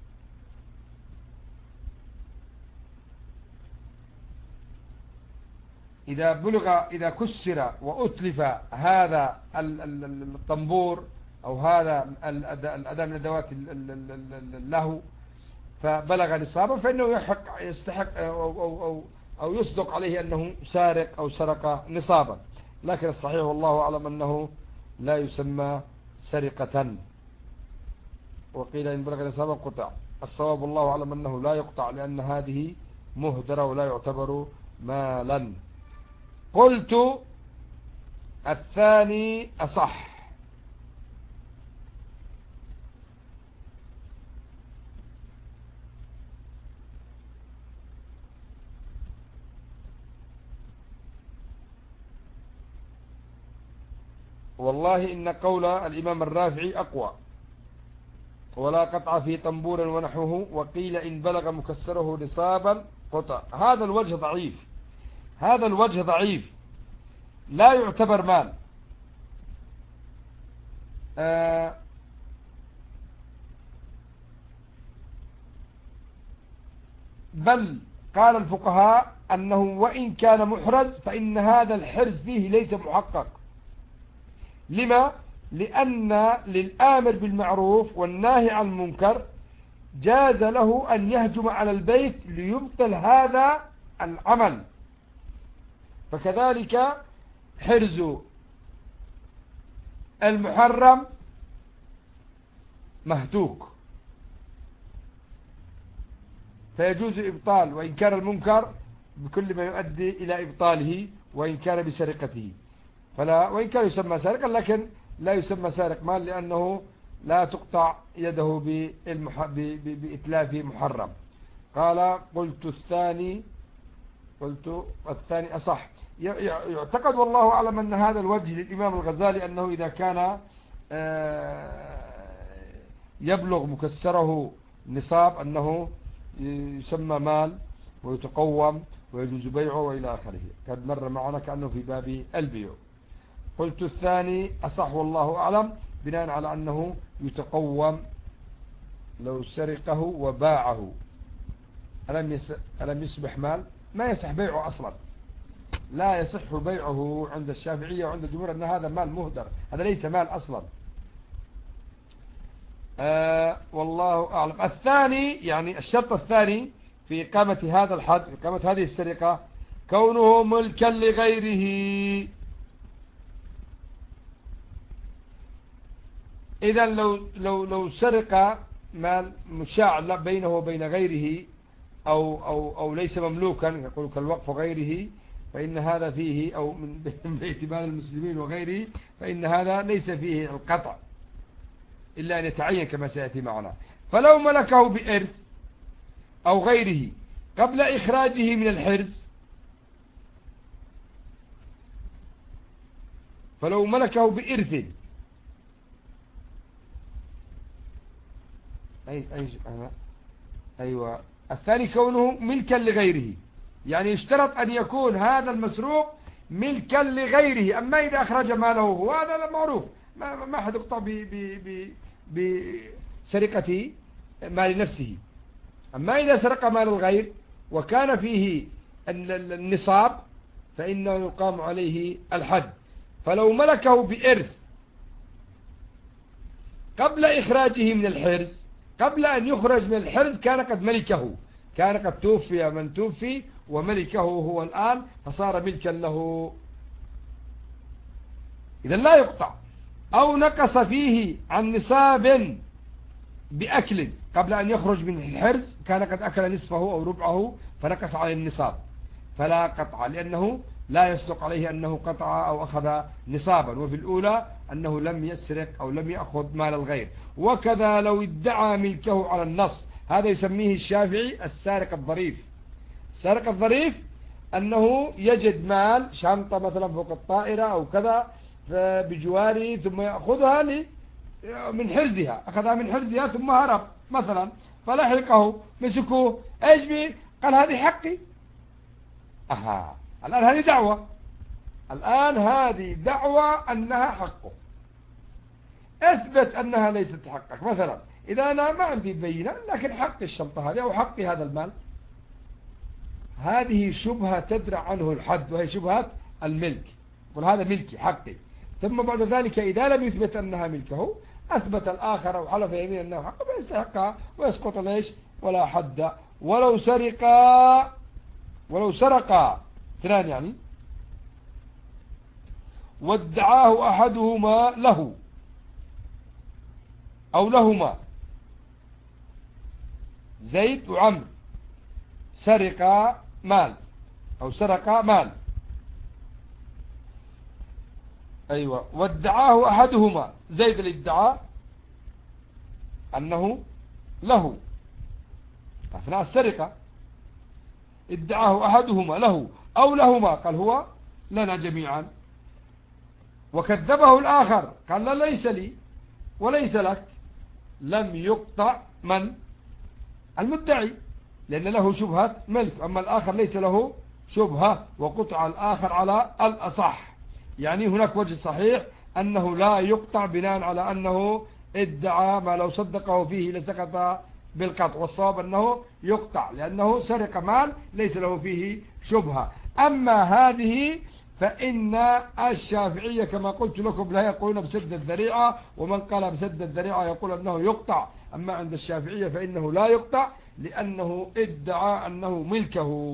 إذا كسر وأتلف هذا الطنبور أو هذا الأداة من أدوات له فبلغ نصابا، فإنه يستحق أو يصدق عليه أنه سارق أو سرق نصابا. لكن الصحيح والله أعلم أنه لا يسمى سرقة. وقيل إن بلغ نصابا قطع. الصواب والله أعلم أنه لا يقطع، لأن هذه مهدرة ولا يعتبر مالا. قلت الثاني أصح. والله إن قول الإمام الرافعي أقوى. ولا قطع في طنبور ونحوه. وقيل إن بلغ مكسره نصابا قطع. هذا الوجه ضعيف لا يعتبر مال. بل قال الفقهاء أنه وإن كان محرز فإن هذا الحرز فيه ليس محقق. لما؟ لأن للآمر بالمعروف والناهي عن المنكر جاز له أن يهجم على البيت ليبطل هذا العمل. فكذلك حرز المحرم مهتوك، فيجوز إبطال وإن كان المنكر بكل ما يؤدي إلى إبطاله وإن كان بسرقته. وإن كان يسمى سارقا لكن لا يسمى سارق مال، لأنه لا تقطع يده بإتلاف محرم. قال قلت الثاني أصح. يعتقد والله أعلم أن هذا الوجه للإمام الغزالي، أنه إذا كان يبلغ مكسره نصاب أنه يسمى مال ويتقوم ويجوز بيعه وإلى آخره. قد مر معنا كأنه في باب البيع. قلت الثاني أصح والله أعلم، بناء على أنه يتقوم لو سرقه وباعه. ألم يصبح مال؟ ما يصح بيعه أصلا، لا يصح بيعه عند الشافعية وعند الجمهور، أن هذا مال مهدر، هذا ليس مال أصلا. والله أعلم. الثاني يعني الشرط الثاني في إقامة هذا الحد، إقامة هذه السرقة، كونه ملكا لغيره. إذا لو سرق مال مشاع بينه وبين غيره أو ليس مملوكا، يقول كالوقف غيره، فإن هذا فيه، أو من بيت مال المسلمين وغيره، فإن هذا ليس فيه القطع إلا أن يتعين كما سيأتي معنا. فلو ملكه بإرث أو غيره قبل إخراجه من الحرز، فلو ملكه بإرث. أيوة. الثاني كونه ملكا لغيره، يعني يشترط أن يكون هذا المسروق ملكا لغيره. أما إذا أخرج ماله هو هذا معروف، ما حد يقطع بسرقة مال نفسه. أما إذا سرق مال الغير وكان فيه النصاب فإنه يقام عليه الحد. فلو ملكه بإرث قبل إخراجه من الحرز، قبل أن يخرج من الحرز كان قد ملكه، كان قد توفي من توفي وملكه هو الآن، فصار ملكا له، إذا لا يقطع. أو نقص فيه عن نصاب بأكل قبل أن يخرج من الحرز، كان قد أكل نصفه أو ربعه فنقص على النصاب، فلا قطع، لأنه لا يصدق عليه أنه قطع أو أخذ نصابا. وفي الأولى أنه لم يسرق أو لم يأخذ مال الغير. وكذا لو ادعى ملكه على النص، هذا يسميه الشافعي السارق الظريف. السارق الظريف أنه يجد مال، شنطة مثلا فوق الطائرة أو كذا بجواره، ثم يأخذها من حرزها، أخذها من حرزها ثم هرب مثلا، فلحقه مسكوه، ايش بيه؟ قال هذه حقي. الآن هذه دعوة، الآن هذه دعوة أنها حقه. اثبت أنها ليست حقك. مثلا إذا أنا ما عندي بينة لكن حق الشنطة هذه أو حقي هذا المال، هذه شبهة تدرع عنه الحد، وهي شبهة الملك. قل هذا ملكي حقي. ثم بعد ذلك إذا لم يثبت أنها ملكه، أثبت الآخر أو حلف يمين أنه حقه، فيستحقها ويسقط ليش ولا حد. ولو سرق اثنان يعني، وادعاه أحدهما له أو لهما، زيد وعمر سرق مال أو سرق مال، أيوة، وادعاه أحدهما، زيد اللي ادعى أنه له أثناء السرقة، ادعاه أحدهما له أو لهما، قال هو لنا جميعا، وكذبه الآخر قال لا ليس لي وليس لك، لم يقطع من المدعي، لأن له شبهة ملك. أما الآخر ليس له شبهة، وقطع الآخر على الأصح. يعني هناك وجه صحيح أنه لا يقطع بناء على أنه ادعى ما لو صدقه فيه لسقط بالقطع، والصواب أنه يقطع لأنه سرق مال ليس له فيه شبهة. أما هذه فإن الشافعية كما قلت لكم لا يقولون بسد الذريعة، ومن قال بسد الذريعة يقول أنه يقطع. أما عند الشافعية فإنه لا يقطع لأنه ادعى أنه ملكه.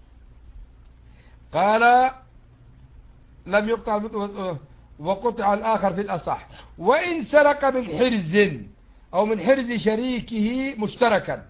قال لم يقطع وقطع الآخر في الأصح. وإن سرق من حرز أو من حرز شريكه مشتركا،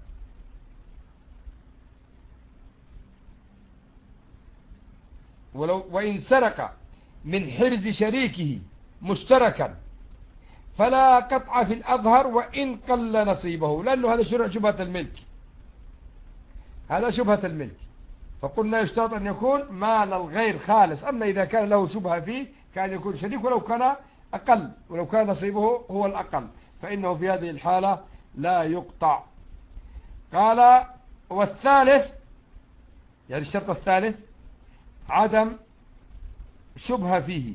وإن سرق من حرز شريكه مشتركا فلا قطع في الأظهر وإن قل نصيبه، لأنه هذا شبهة الملك، هذا شبهة الملك. فقلنا يشترط أن يكون مال الغير خالص. أما إذا كان له شبهة فيه كان يكون شريك ولو كان أقل، ولو كان نصيبه هو الأقل، فإنه في هذه الحالة لا يقطع. قال والثالث، يعني الشرط الثالث عدم شبهة فيه.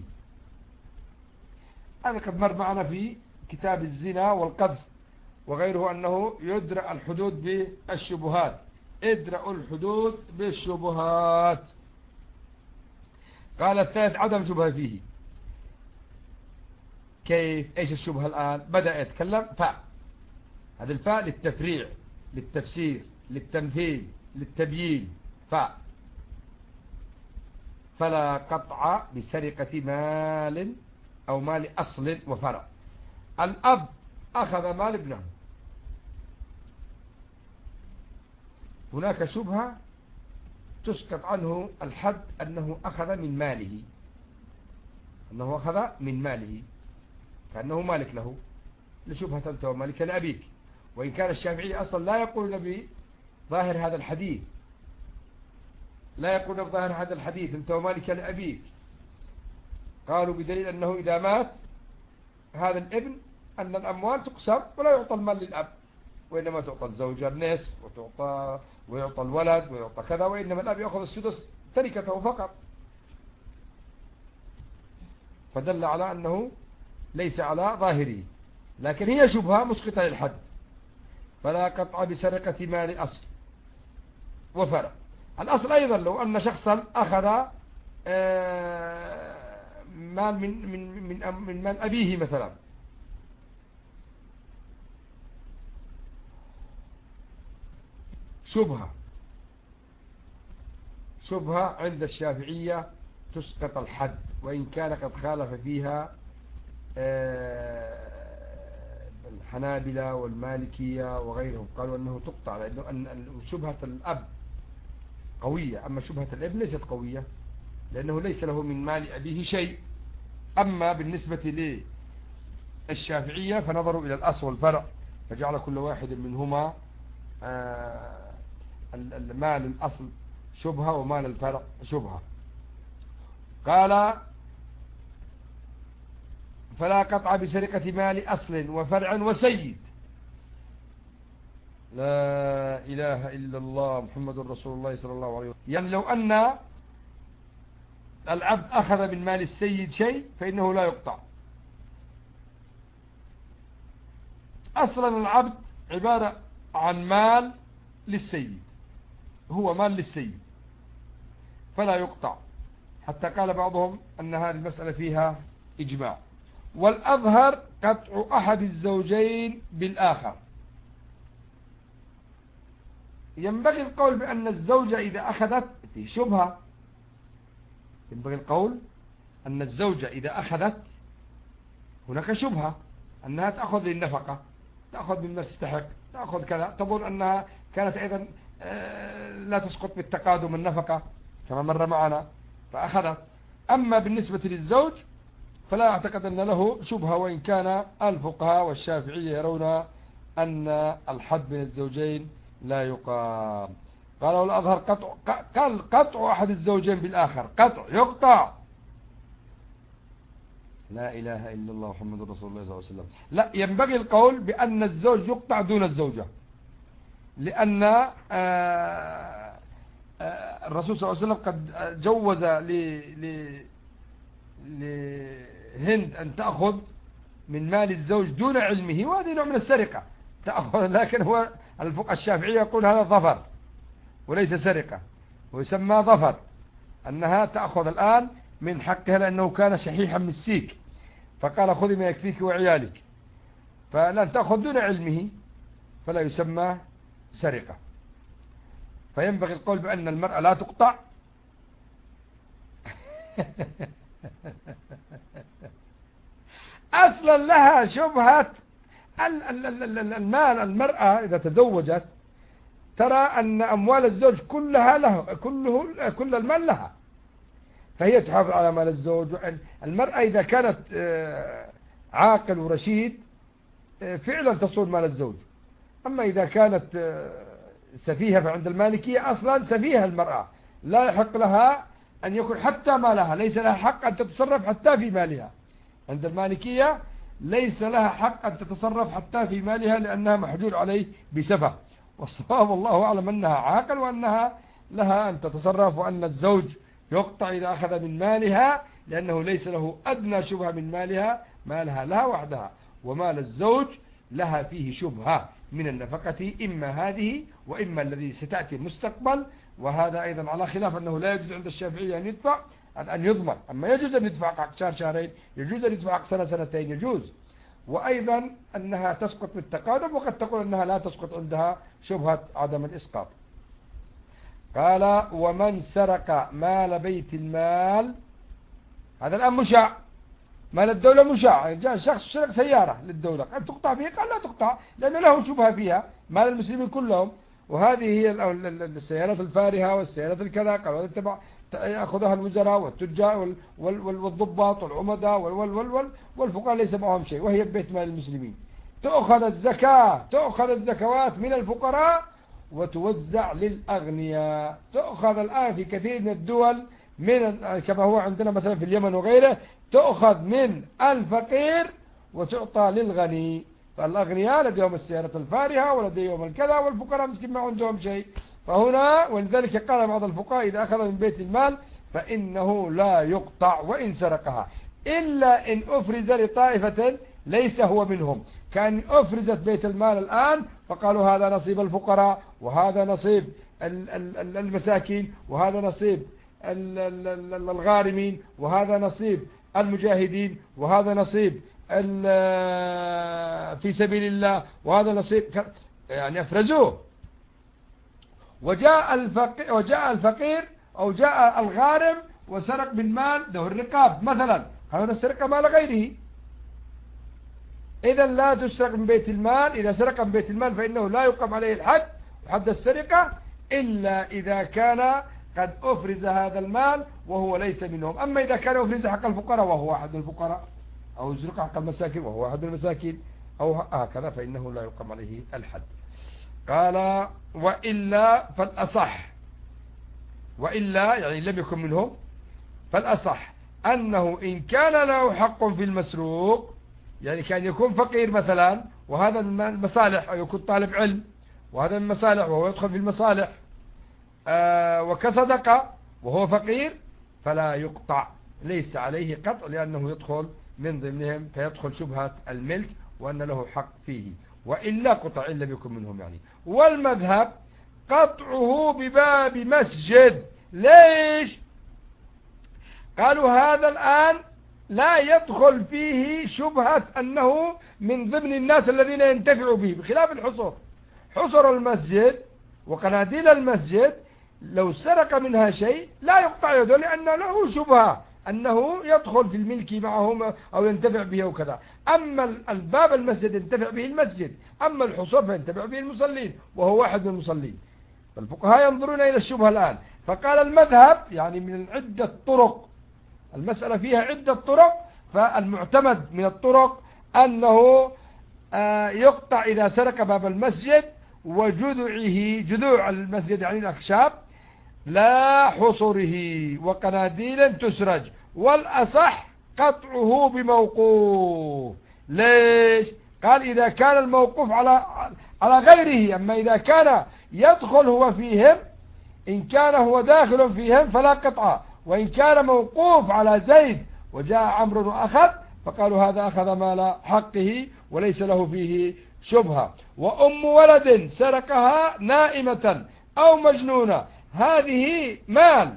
هذا قد مر معنا في كتاب الزنا والقذف وغيره، أنه يدرأ الحدود بالشبهات، ادرأوا الحدود بالشبهات. قال الثالث عدم شبهة فيه. كيف؟ ايش الشبهة الآن؟ بدأ يتكلم فاء، هذا الفاء للتفريع، للتفسير، للتمثيل، للتبيين، فاء. فلا قطع بسرقة مال أو مال أصل وفرع. الأب أخذ مال ابنه، هناك شبهة تسقط عنه الحد أنه أخذ من ماله، أنه أخذ من ماله كأنه مالك له، لشبهة أنت ومالك لأبيك. وإن كان الشافعي أصلا لا يقول بظاهر هذا الحديث، لا يقولون بظاهر هذا الحديث أنت ومالك لأبيك، قالوا بدليل أنه إذا مات هذا الابن أن الأموال تقسم ولا يعطى المال للأب، وإنما تعطى الزوجة النصف ويعطى الولد ويعطى كذا، وإنما الأب يأخذ السدس تركته فقط. فدل على أنه ليس على ظاهره، لكن هي شبهة مسقطة للحد. فلا قطع بسرقة مال أصل وفرع. الأصل أيضا لو أن شخصا أخذ مال من مال أبيه مثلا، شبهة عند الشافعية تسقط الحد، وإن كان قد خالف فيها الحنابلة والمالكية وغيرهم، قالوا أنه تقطع، لأنه أن شبهة الأب قوية، أما شبهة الابن ليست قوية، لأنه ليس له من مال أبيه شيء. أما بالنسبة للشافعية فنظروا إلى الأصل والفرع، فجعل كل واحد منهما مال الأصل شبهة ومال الفرع شبهة. قال فلا قطع بسرقة مال أصل وفرع وسيد. لا إله إلا الله محمد رسول الله صلى الله عليه وسلم. يعني لو أن العبد أخذ من مال السيد شيء فإنه لا يقطع. أصلا العبد عبارة عن مال للسيد، هو مال للسيد فلا يقطع، حتى قال بعضهم أن هذه المسألة فيها إجماع. والأظهر قطع أحد الزوجين بالآخر. ينبغي القول بأن الزوجة إذا أخذت في شبهة، ينبغي القول أن الزوجة إذا أخذت هناك شبهة أنها تأخذ للنفقة، تأخذ مما تستحق، تأخذ كذا، تظن أنها كانت أيضا لا تسقط بالتقادم النفقة كما مر معنا فأخذت. أما بالنسبة للزوج فلا أعتقد أن له شبهة، وإن كان الفقهاء والشافعية يرون أن الحد بين الزوجين لا يقام. قالوا الأظهر قطع أحد الزوجين بالآخر، قطع يقطع. لا إله إلا الله محمد رسول الله صلى الله عليه وسلم. لا، ينبغي القول بأن الزوج يقطع دون الزوجة، لأن الرسول صلى الله عليه وسلم قد جوز لهند أن تأخذ من مال الزوج دون علمه، وهذا نوع من السرقة تأخذ، لكن هو الفقهاء الشافعية يقول هذا ظفر وليس سرقة، ويسمى ظفر، أنها تأخذ الآن من حقها لأنه كان شحيحا مسيك، فقال خذي ما يكفيك وعيالك، فلن تأخذ دون علمه فلا يسمى سرقة. فينبغي القول بأن المرأة لا تقطع أصلا لها شبهة المال. المرأة إذا تزوجت ترى أن أموال الزوج كلها له، كل المال لها، فهي تحافظ على مال الزوج. المرأة إذا كانت عاقل ورشيد فعلا تصون مال الزوج. أما إذا كانت سفيهة فعند المالكية أصلا سفيهة المرأة لا يحق لها أن يكون حتى مالها، ليس لها حق أن تتصرف حتى في مالها. عند المالكية ليس لها حق أن تتصرف حتى في مالها لأنها محجور عليه بسفة. والصواب والله أعلم أنها عاقل وأنها لها أن تتصرف، وأن الزوج يقطع إذا أخذ من مالها لأنه ليس له أدنى شبهة من مالها، مالها لها وحدها، ومال الزوج لها فيه شبهة من النفقة، إما هذه وإما الذي ستأتي المستقبل. وهذا أيضا على خلاف أنه لا يجوز عند الشافعية أن يدفع أن يضمن، أما يجوز أن يدفع شهر شهرين، يجوز أن يدفع سنة سنتين، يجوز. وأيضا أنها تسقط بالتقادم، وقد تقول أنها لا تسقط عندها شبهة عدم الإسقاط. قال ومن سرق مال بيت المال، هذا الآن مشاع، مال الدولة مشاع، جاء شخص سرق سيارة للدولة، قال تقطع فيها؟ قال لا تقطع لأن له شبهة فيها، مال المسلمين كلهم، وهذه هي السيارات الفارهة والسيارات الكذا، قالوا هذا تبع يأخذها الوزراء والتجار والضباط والعمداء والفقراء ليس معهم شيء، وهي ببيت مال المسلمين. تأخذ الزكاة، تأخذ الزكوات من الفقراء وتوزع للأغنياء. تؤخذ الآن في كثير من الدول كما هو عندنا مثلا في اليمن وغيره، تؤخذ من الفقير وتعطى للغني. فالأغنياء لديهم السيارة الفارهة ولديهم الكذا، والفقراء مسكين ما عندهم شيء. فهنا ولذلك قال بعض الفقهاء إذا أخذ من بيت المال فإنه لا يقطع وإن سرقها، إلا إن أفرز لطائفة ليس هو منهم، كان أفرزت بيت المال الآن فقالوا هذا نصيب الفقراء، وهذا نصيب المساكين، وهذا نصيب الغارمين، وهذا نصيب المجاهدين، وهذا نصيب في سبيل الله، وهذا نصيب، يعني أفرزوه. وجاء الفقير أو جاء الغارم وسرق بالمال ذو الرقاب مثلا، هذا سرق مال غيره، إذا لا تسرق من بيت المال. إذا سرق من بيت المال فإنه لا يقام عليه الحد وحد السرقة إلا إذا كان قد أفرز هذا المال وهو ليس منهم. أما إذا كان أفرز حق الفقراء وهو أحد الفقراء، أو سرق حق المساكين وهو أحد المساكين، أو هكذا، فإنه لا يقام عليه الحد. قال وإلا فالأصح، وإلا يعني لم يكن منهم، فالأصح أنه إن كان له حق في المسروق، يعني كان يكون فقير مثلا وهذا من المصالح، أو يكون طالب علم وهذا من المصالح وهو يدخل في المصالح، وكصدقة وهو فقير، فلا يقطع، ليس عليه قطع لأنه يدخل من ضمنهم، فيدخل شبهة الملك وأن له حق فيه. وإلا قطع إن لم يكن منهم يعني. والمذهب قطعه بباب مسجد. ليش؟ قالوا هذا الآن لا يدخل فيه شبهة أنه من ضمن الناس الذين ينتفعوا به، بخلاف الحصر. حصر المسجد وقناديل المسجد لو سرق منها شيء لا يقطع يده، لأن له شبهة أنه يدخل في الملك معهم أو ينتفع به وكذا. أما الباب المسجد ينتفع به المسجد، أما الحصر فينتفع به المصلين وهو واحد من المصلين. فالفقهاء ينظرون إلى الشبهة الآن. فقال المذهب يعني من عدة طرق، المسألة فيها عدة طرق، فالمعتمد من الطرق أنه يقطع إذا سرق باب المسجد وجذوعه، جذوع المسجد يعني الأخشاب، لا حصره، وقناديل تسرج. والأصح قطعه بموقوف. ليش؟ قال إذا كان الموقوف على غيره. أما إذا كان يدخل هو فيهم، إن كان هو داخل فيهم فلا قطع، وإن كان موقوف على زيد وجاء عمرو وأخذ، فقالوا هذا أخذ مال حقه وليس له فيه شبهة. وأم ولد سرقها نائمة أو مجنونة، هذه مال،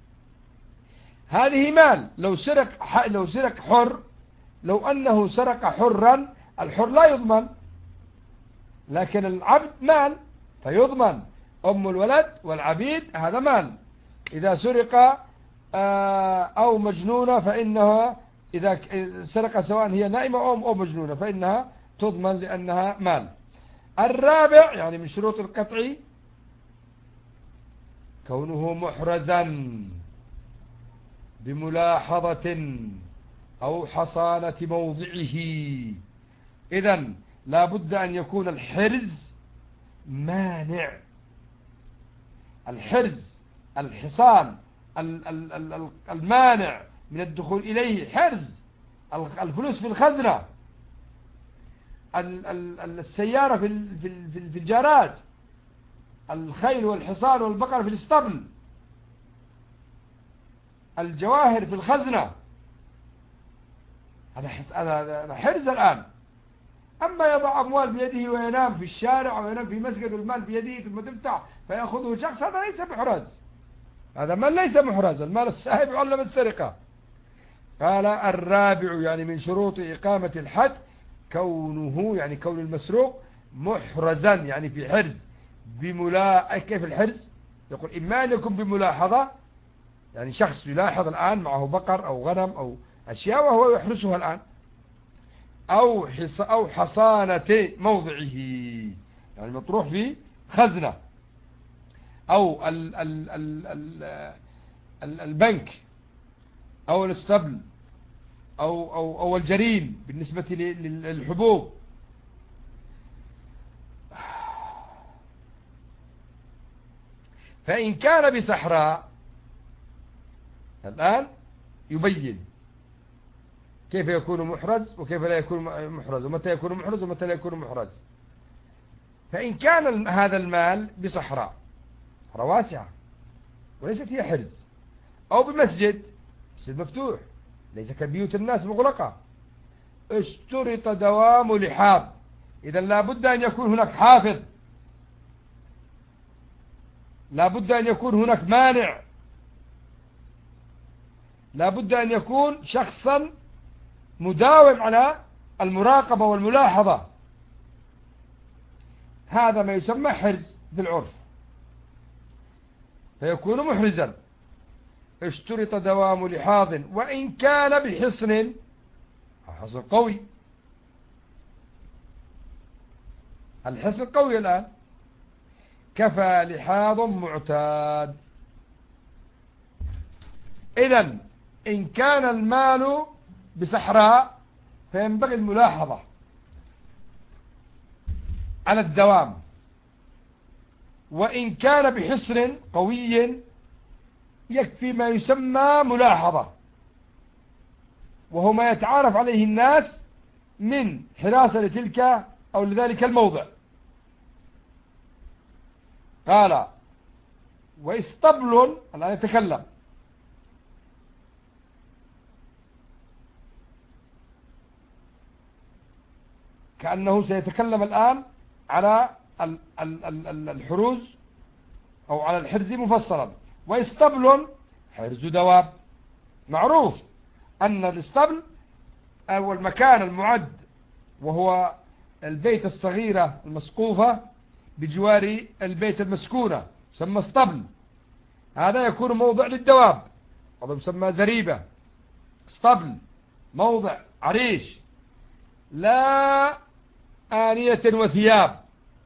هذه مال. لو سرق حر، لو أنه سرق حرا، الحر لا يضمن، لكن العبد مال فيضمن. أم الولد والعبيد هذا مال. إذا سرق أو مجنونة فإنها، إذا سرق سواء هي نائمة أو مجنونة فإنها تضمن لأنها مال. الرابع يعني من شروط القطع كونه محرزا بملاحظة أو حصانة موضعه. إذن لا بد أن يكون الحرز مانع. الحرز، الحصان، المانع من الدخول إليه. حرز الفلوس في الخزنة، السيارة في الجراج، الخيل والحصان والبقر في الاسطبل، الجواهر في الخزنة، هذا حرز الآن. أما يضع أموال بيده وينام في الشارع وينام في مسجد والمال بيده ثم تفتح فيأخذه شخص، هذا ليس محرز، هذا مال ليس محرز، المال السائب علم السرقة. قال الرابع يعني من شروط إقامة الحد كونه، يعني كون المسروق محرزا يعني في حرز. كيف الحرز؟ يقول إما أن يكون بملاحظة، يعني شخص يلاحظ الآن معه بقر أو غنم أو أشياء وهو يحرسها الآن، أو حصانة موضعه يعني مطروح في خزنة، أو البنك أو الاسطبل أو الجرين بالنسبة للحبوب. فإن كان بصحراء، الآن يبين كيف يكون محرز وكيف لا يكون محرز، ومتى يكون محرز ومتى لا يكون محرز. فإن كان هذا المال بصحراء، صحراء واسعة وليست هي حرز، أو بمسجد، مسجد مفتوح ليس كبيوت الناس مغلقة، اشترط دوام لحاظ. إذا لا بد أن يكون هناك حافظ، لا بد أن يكون هناك مانع، لا بد أن يكون شخصا مداوم على المراقبة والملاحظة. هذا ما يسمى حرز في العرف، فيكون محرزا. اشترط دوام لحاظ وإن كان بحصن، حصن قوي. الحصن قوي الآن، كفى لحاظ معتاد. إذن إن كان المال بصحراء فينبغي الملاحظة على الدوام، وإن كان بحصن قوي يكفي ما يسمى ملاحظة، وهو ما يتعارف عليه الناس من حراسة لتلك أو لذلك الموضع. قال واسطبل، الآن يتكلم، كأنه سيتكلم الآن على الحروز أو على الحرز مفصلا. واسطبل حرز دواب. معروف أن الاسطبل أو المكان المعد، وهو البيت الصغيرة المسقوفة بجوار البيت المسكونة، يسمى اسطبل. هذا يكون موضع للدواب، هذا يسمى زريبة. اسطبل موضع عريش، لا آنية وثياب.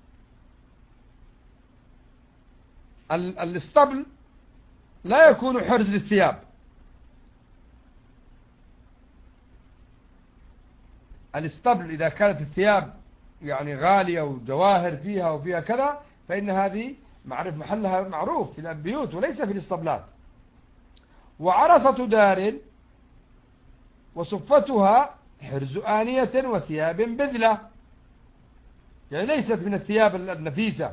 الاسطبل لا يكون حرز للثياب. الاسطبل إذا كانت الثياب يعني غالية وجواهر فيها وفيها كذا، فإن هذه معرف محلها معروف في البيوت وليس في الاسطبلات. وعرصة دار وصفتها حرز آنية وثياب بذلة، يعني ليست من الثياب النفيسة،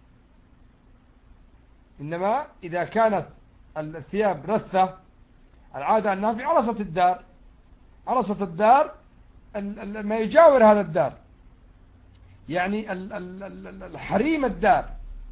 إنما إذا كانت الثياب رثة العادة أنها في عرصة الدار. عرصة الدار ما يجاور هذا الدار، يعني الحريم الدار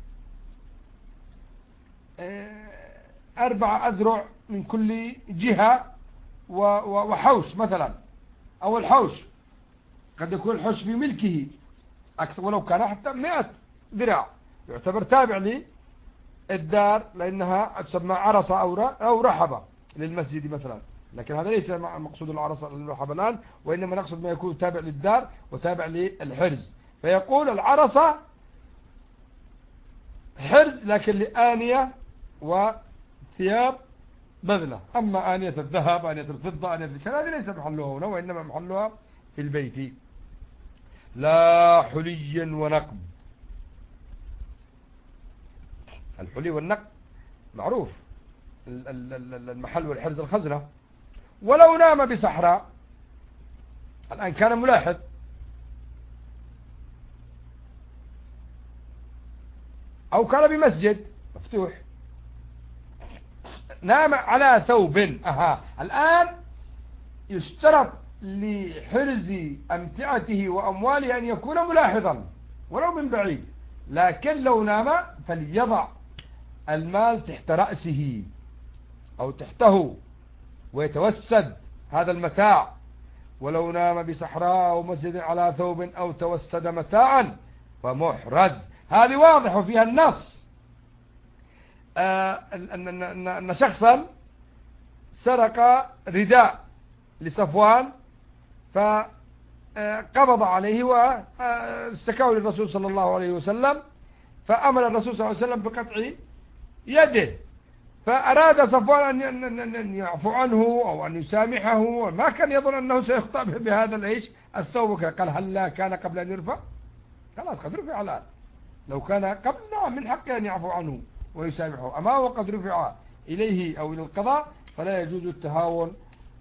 4 أذرع من كل جهة وحوش مثلا، أو الحوش قد يكون الحوش في ملكه أكثر، ولو كان حتى 100 ذراع يعتبر تابع للدار، لأنها تسمى عرصة أو رحبة للمسجد مثلا. لكن هذا ليس مقصود العرصة الرحبة الآن، وإنما نقصد ما يكون تابع للدار وتابع للحرز. فيقول العرصة حرز لكن لآنية وثياب بذلة. أما آنية الذهب، آنية الفضة، آنية الذكر، هذه ليس محلها هنا، وإنما محلها في البيت. لا حلي ونقد. الحلي والنقد معروف، المحل والحرز الخزنة. ولو نام بصحراء، الآن كان ملاحظ، أو كان بمسجد مفتوح، نام على ثوب. الآن يشترط لحرز أمتعته وأمواله أن يكون ملاحظا ولو من بعيد، لكن لو نام فليضع المال تحت رأسه أو تحته ويتوسد هذا المتاع. ولو نام بصحراء أو مسجد على ثوب أو توسد متاعا فمحرز. هذه واضح فيها النص. أن شخصا سرق رداء لصفوان فقبض عليه واستكاه للرسول صلى الله عليه وسلم، فأمر الرسول صلى الله عليه وسلم بقطع يده، فأراد صفوان أن يعفو عنه أو أن يسامحه، وما كان يظن أنه سيخطأ بهذا الثوب. قال هل كان قبل أن يرفع؟ خلاص قد رفع الآن، لو كان قبل نعم من حقه أن يعفو عنه ويسامحه. أما هو قد رفع إليه أو إلى القضاء فلا يجوز التهاون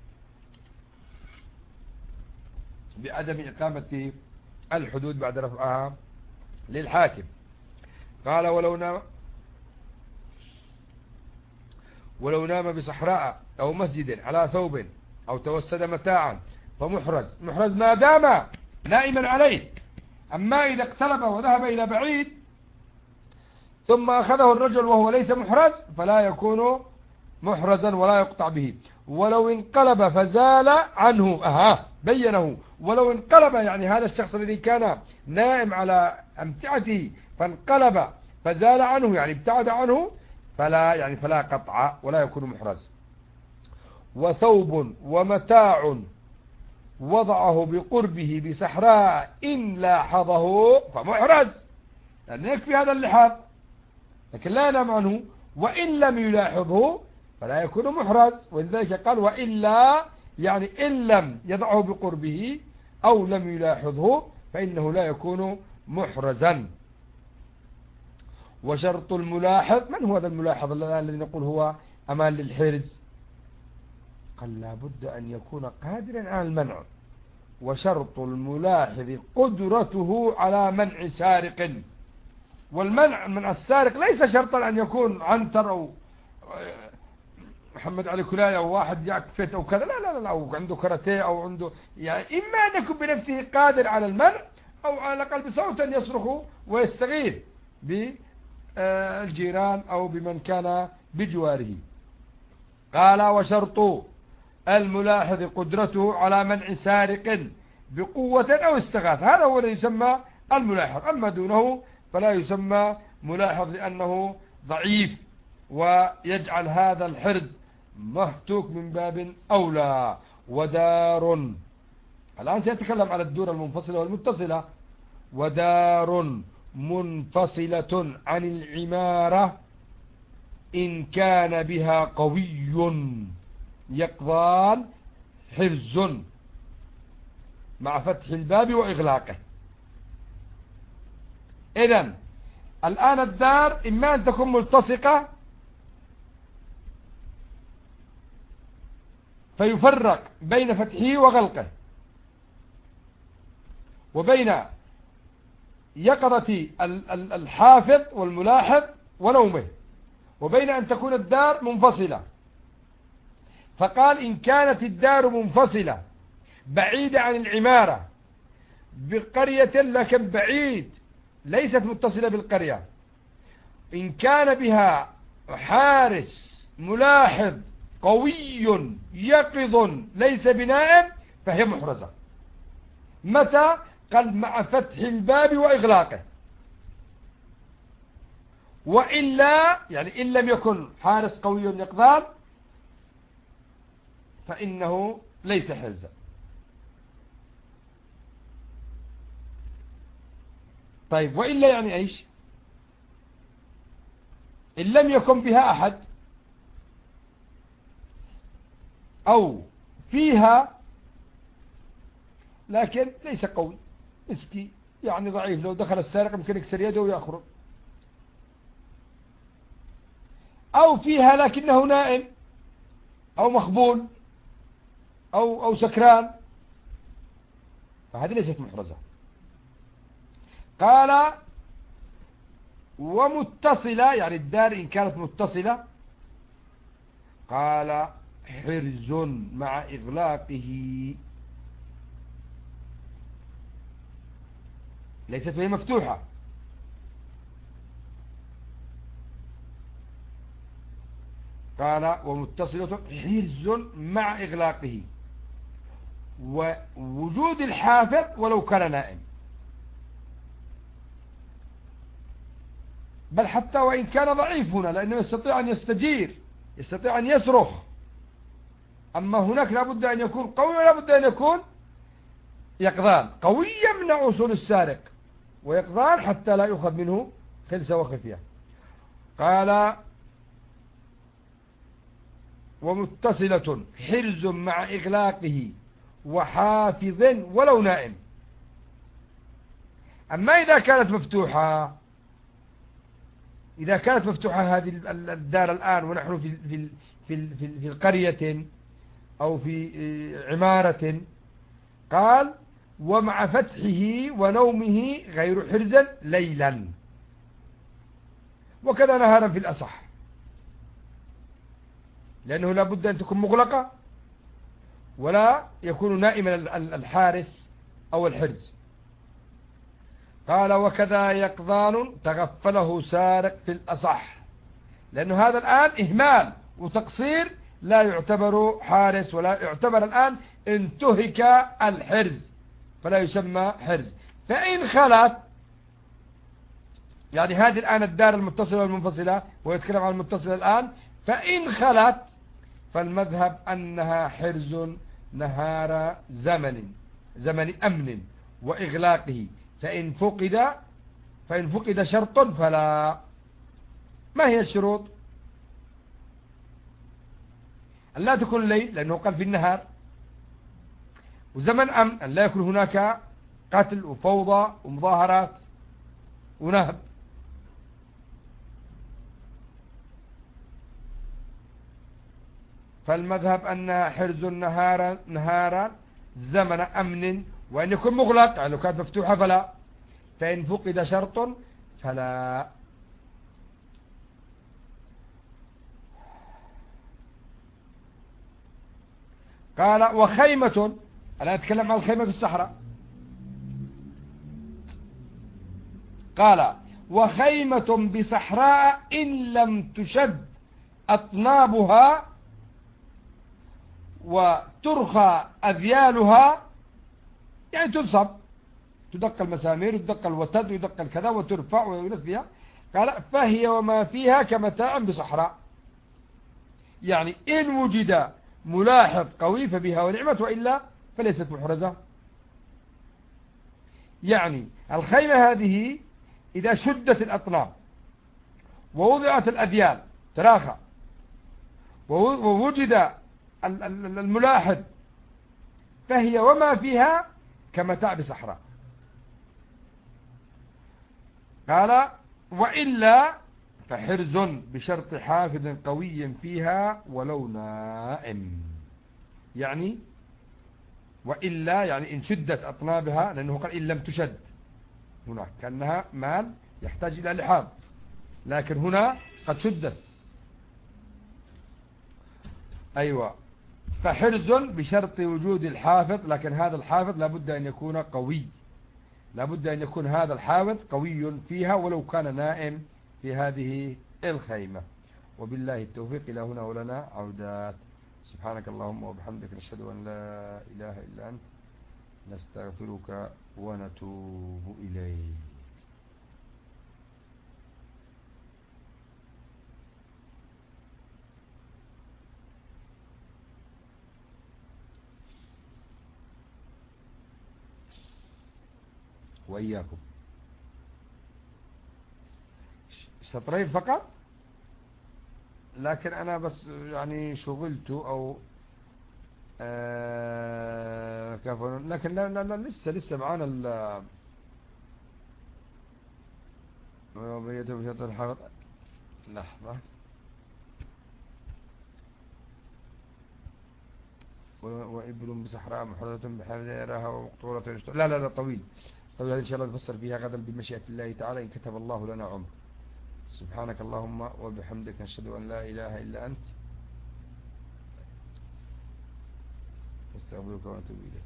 بعدم إقامة الحدود بعد رفعها للحاكم. قال ولو نام بصحراء أو مسجد على ثوب أو توسد متاعا فمحرز. محرز ما دام نائما عليه. أما إذا اقترب وذهب إلى بعيد ثم أخذه الرجل وهو ليس محرز فلا يكون محرزا ولا يقطع به. ولو انقلب فزال عنه بينه. ولو انقلب يعني هذا الشخص الذي كان نائم على أمتعته فانقلب فزال عنه يعني ابتعد عنه فلا قطع ولا يكون محرز. وثوب ومتاع وضعه بقربه بصحراء إن لاحظه فمحرز، لأن يكفي هذا اللحاظ لكن لا ينام عنه. وإن لم يلاحظه فلا يكون محرز. ولذلك قال وإلا يعني إن لم يضعه بقربه أو لم يلاحظه فإنه لا يكون محرزا. وشرط الملاحظ، من هو هذا الملاحظ الذي نقول هو أمان للحرز؟ قال لا بد أن يكون قادرا على المنع. وشرط الملاحظ قدرته على منع سارق. والمنع من السارق ليس شرطا أن يكون عنتر أو محمد علي كلاية أو واحد يعكفت أو كذا، لا أو عنده كاراتيه أو عنده يعني إما أن يكون بنفسه قادر على المنع أو على الأقل بصوت يصرخ ويستغيث بالجيران أو بمن كان بجواره. قال وشرط الملاحظ قدرته على منع سارق بقوة أو استغاث، هذا هو الذي يسمى الملاحظ. أما دونه فلا يسمى ملاحظ لأنه ضعيف ويجعل هذا الحرز مهتوك من باب أولى. ودار، الآن سيتكلم على الدور المنفصلة والمتصلة. ودار منفصلة عن العمارة إن كان بها قوي يقظان حرز مع فتح الباب وإغلاقه. إذن الآن الدار إما أن تكون ملتصقة فيفرق بين فتحه وغلقه وبين يقظة الحافظ والملاحظ ونومه، وبين أن تكون الدار منفصلة. فقال إن كانت الدار منفصلة بعيدة عن العمارة بقرية لكن بعيد ليست متصلة بالقرية، إن كان بها حارس ملاحظ قوي يقظ ليس بنائم فهي محرزة. متى؟ قال مع فتح الباب وإغلاقه. وإلا يعني إن لم يكن حارس قوي يقظان فإنه ليس حرزا. طيب وإلا يعني إيش؟ إن لم يكن بها أحد أو فيها لكن ليس قوي مسكي يعني ضعيف، لو دخل السارق يمكن يكسر يده ويخرج. أو فيها لكنه نائم أو مخبول أو سكران فهذه ليست محرزة. قال ومتصلة يعني الدار إن كانت متصلة قال حرز مع إغلاقه، ليست وهي مفتوحة. قال ومتصلة حرز مع إغلاقه ووجود الحافظ ولو كان نائم، بل حتى وإن كان ضعيف هنا لأنه يستطيع أن يستجير، يستطيع أن يصرخ. أما هناك لابد أن يكون قوي ولابد أن يكون يقظان. قوي يمنع وصول السارق، ويقظان حتى لا يؤخذ منه خلسة وخفية. قال ومتصلة حرز مع إغلاقه وحافظ ولو نائم. أما إذا كانت مفتوحة إذا كانت مفتوحة هذه الدار الآن ونحن في القرية أو في عمارة، قال ومع فتحه ونومه غير حرزا ليلا، وكذا نهارا في الأصح، لأنه لا بد أن تكون مغلقة ولا يكون نائما الحارس أو الحرز. قال وكذا يقظان تغفله سارق في الأصح، لأنه هذا الآن إهمال وتقصير، لا يعتبر حارس ولا يعتبر الآن انتهك الحرز فلا يسمى حرز. فإن خلت، يعني هذه الآن الدار المتصلة والمنفصلة، ويتكلم عن المتصلة الآن، فإن خلت فالمذهب أنها حرز نهار زمن أمن وإغلاقه، فإن فقد شرط فلا. ما هي الشروط؟ أن لا تكون الليل لأنه قال في النهار، وزمن أمن أن لا يكون هناك قتل وفوضى ومظاهرات ونهب. فالمذهب أن حرز نهارا زمن أمن، وأن يكون مغلق، يعني لو كانت مفتوحة فلا. فإن فقد شرط فلا. قال وخيمة، أنا أتكلم عن الخيمة في الصحراء. قال وخيمة بصحراء إن لم تشد أطنابها وترخى أذيالها، يعني تنصب، تدق المسامير وتدق الوتد ويدق الكذا وترفع وينصب بها. قال فهي وما فيها كمتاع بصحراء، يعني إن وجد ملاحظ قوي فبها ونعمة، وإلا فليست محرزة. يعني الخيمة هذه إذا شدت الأطناب ووضعت الأذيال تراخى ووجد الملاحظ فهي وما فيها كمتاع بصحراء. قال وإلا فحرز بشرط حافظ قوي فيها ولو نائم. يعني وإلا يعني إن شدت أطنابها، لأنه قال إن لم تشد، هناك كأنها مال يحتاج إلى لحاظ، لكن هنا قد شدت. أيوة، فحرز بشرط وجود الحافظ، لكن هذا الحافظ لابد أن يكون قوي، لابد أن يكون هذا الحافظ قوي فيها ولو كان نائم في هذه الخيمة. وبالله التوفيق. إلى هنا ولنا عودات. سبحانك اللهم وبحمدك، نشهد أن لا إله إلا أنت، نستغفرك ونتوب إليك. وإياكم. سطرين فقط، لكن أنا بس يعني شغلت أو كفر، لكن لا لسه معانا لحظة. وإبل بصحراء محرزة بحمد يراها ومقطورة. لا طويل إن شاء الله نفسر فيها غدا بمشيئة الله تعالى إن كتب الله لنا عمر. سبحانك اللهم وبحمدك، نشهد أن لا إله إلا أنت، نستغفرك ونتوب إليك.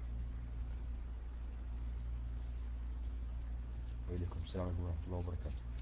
وإليكم السلام ورحمة الله وبركاته.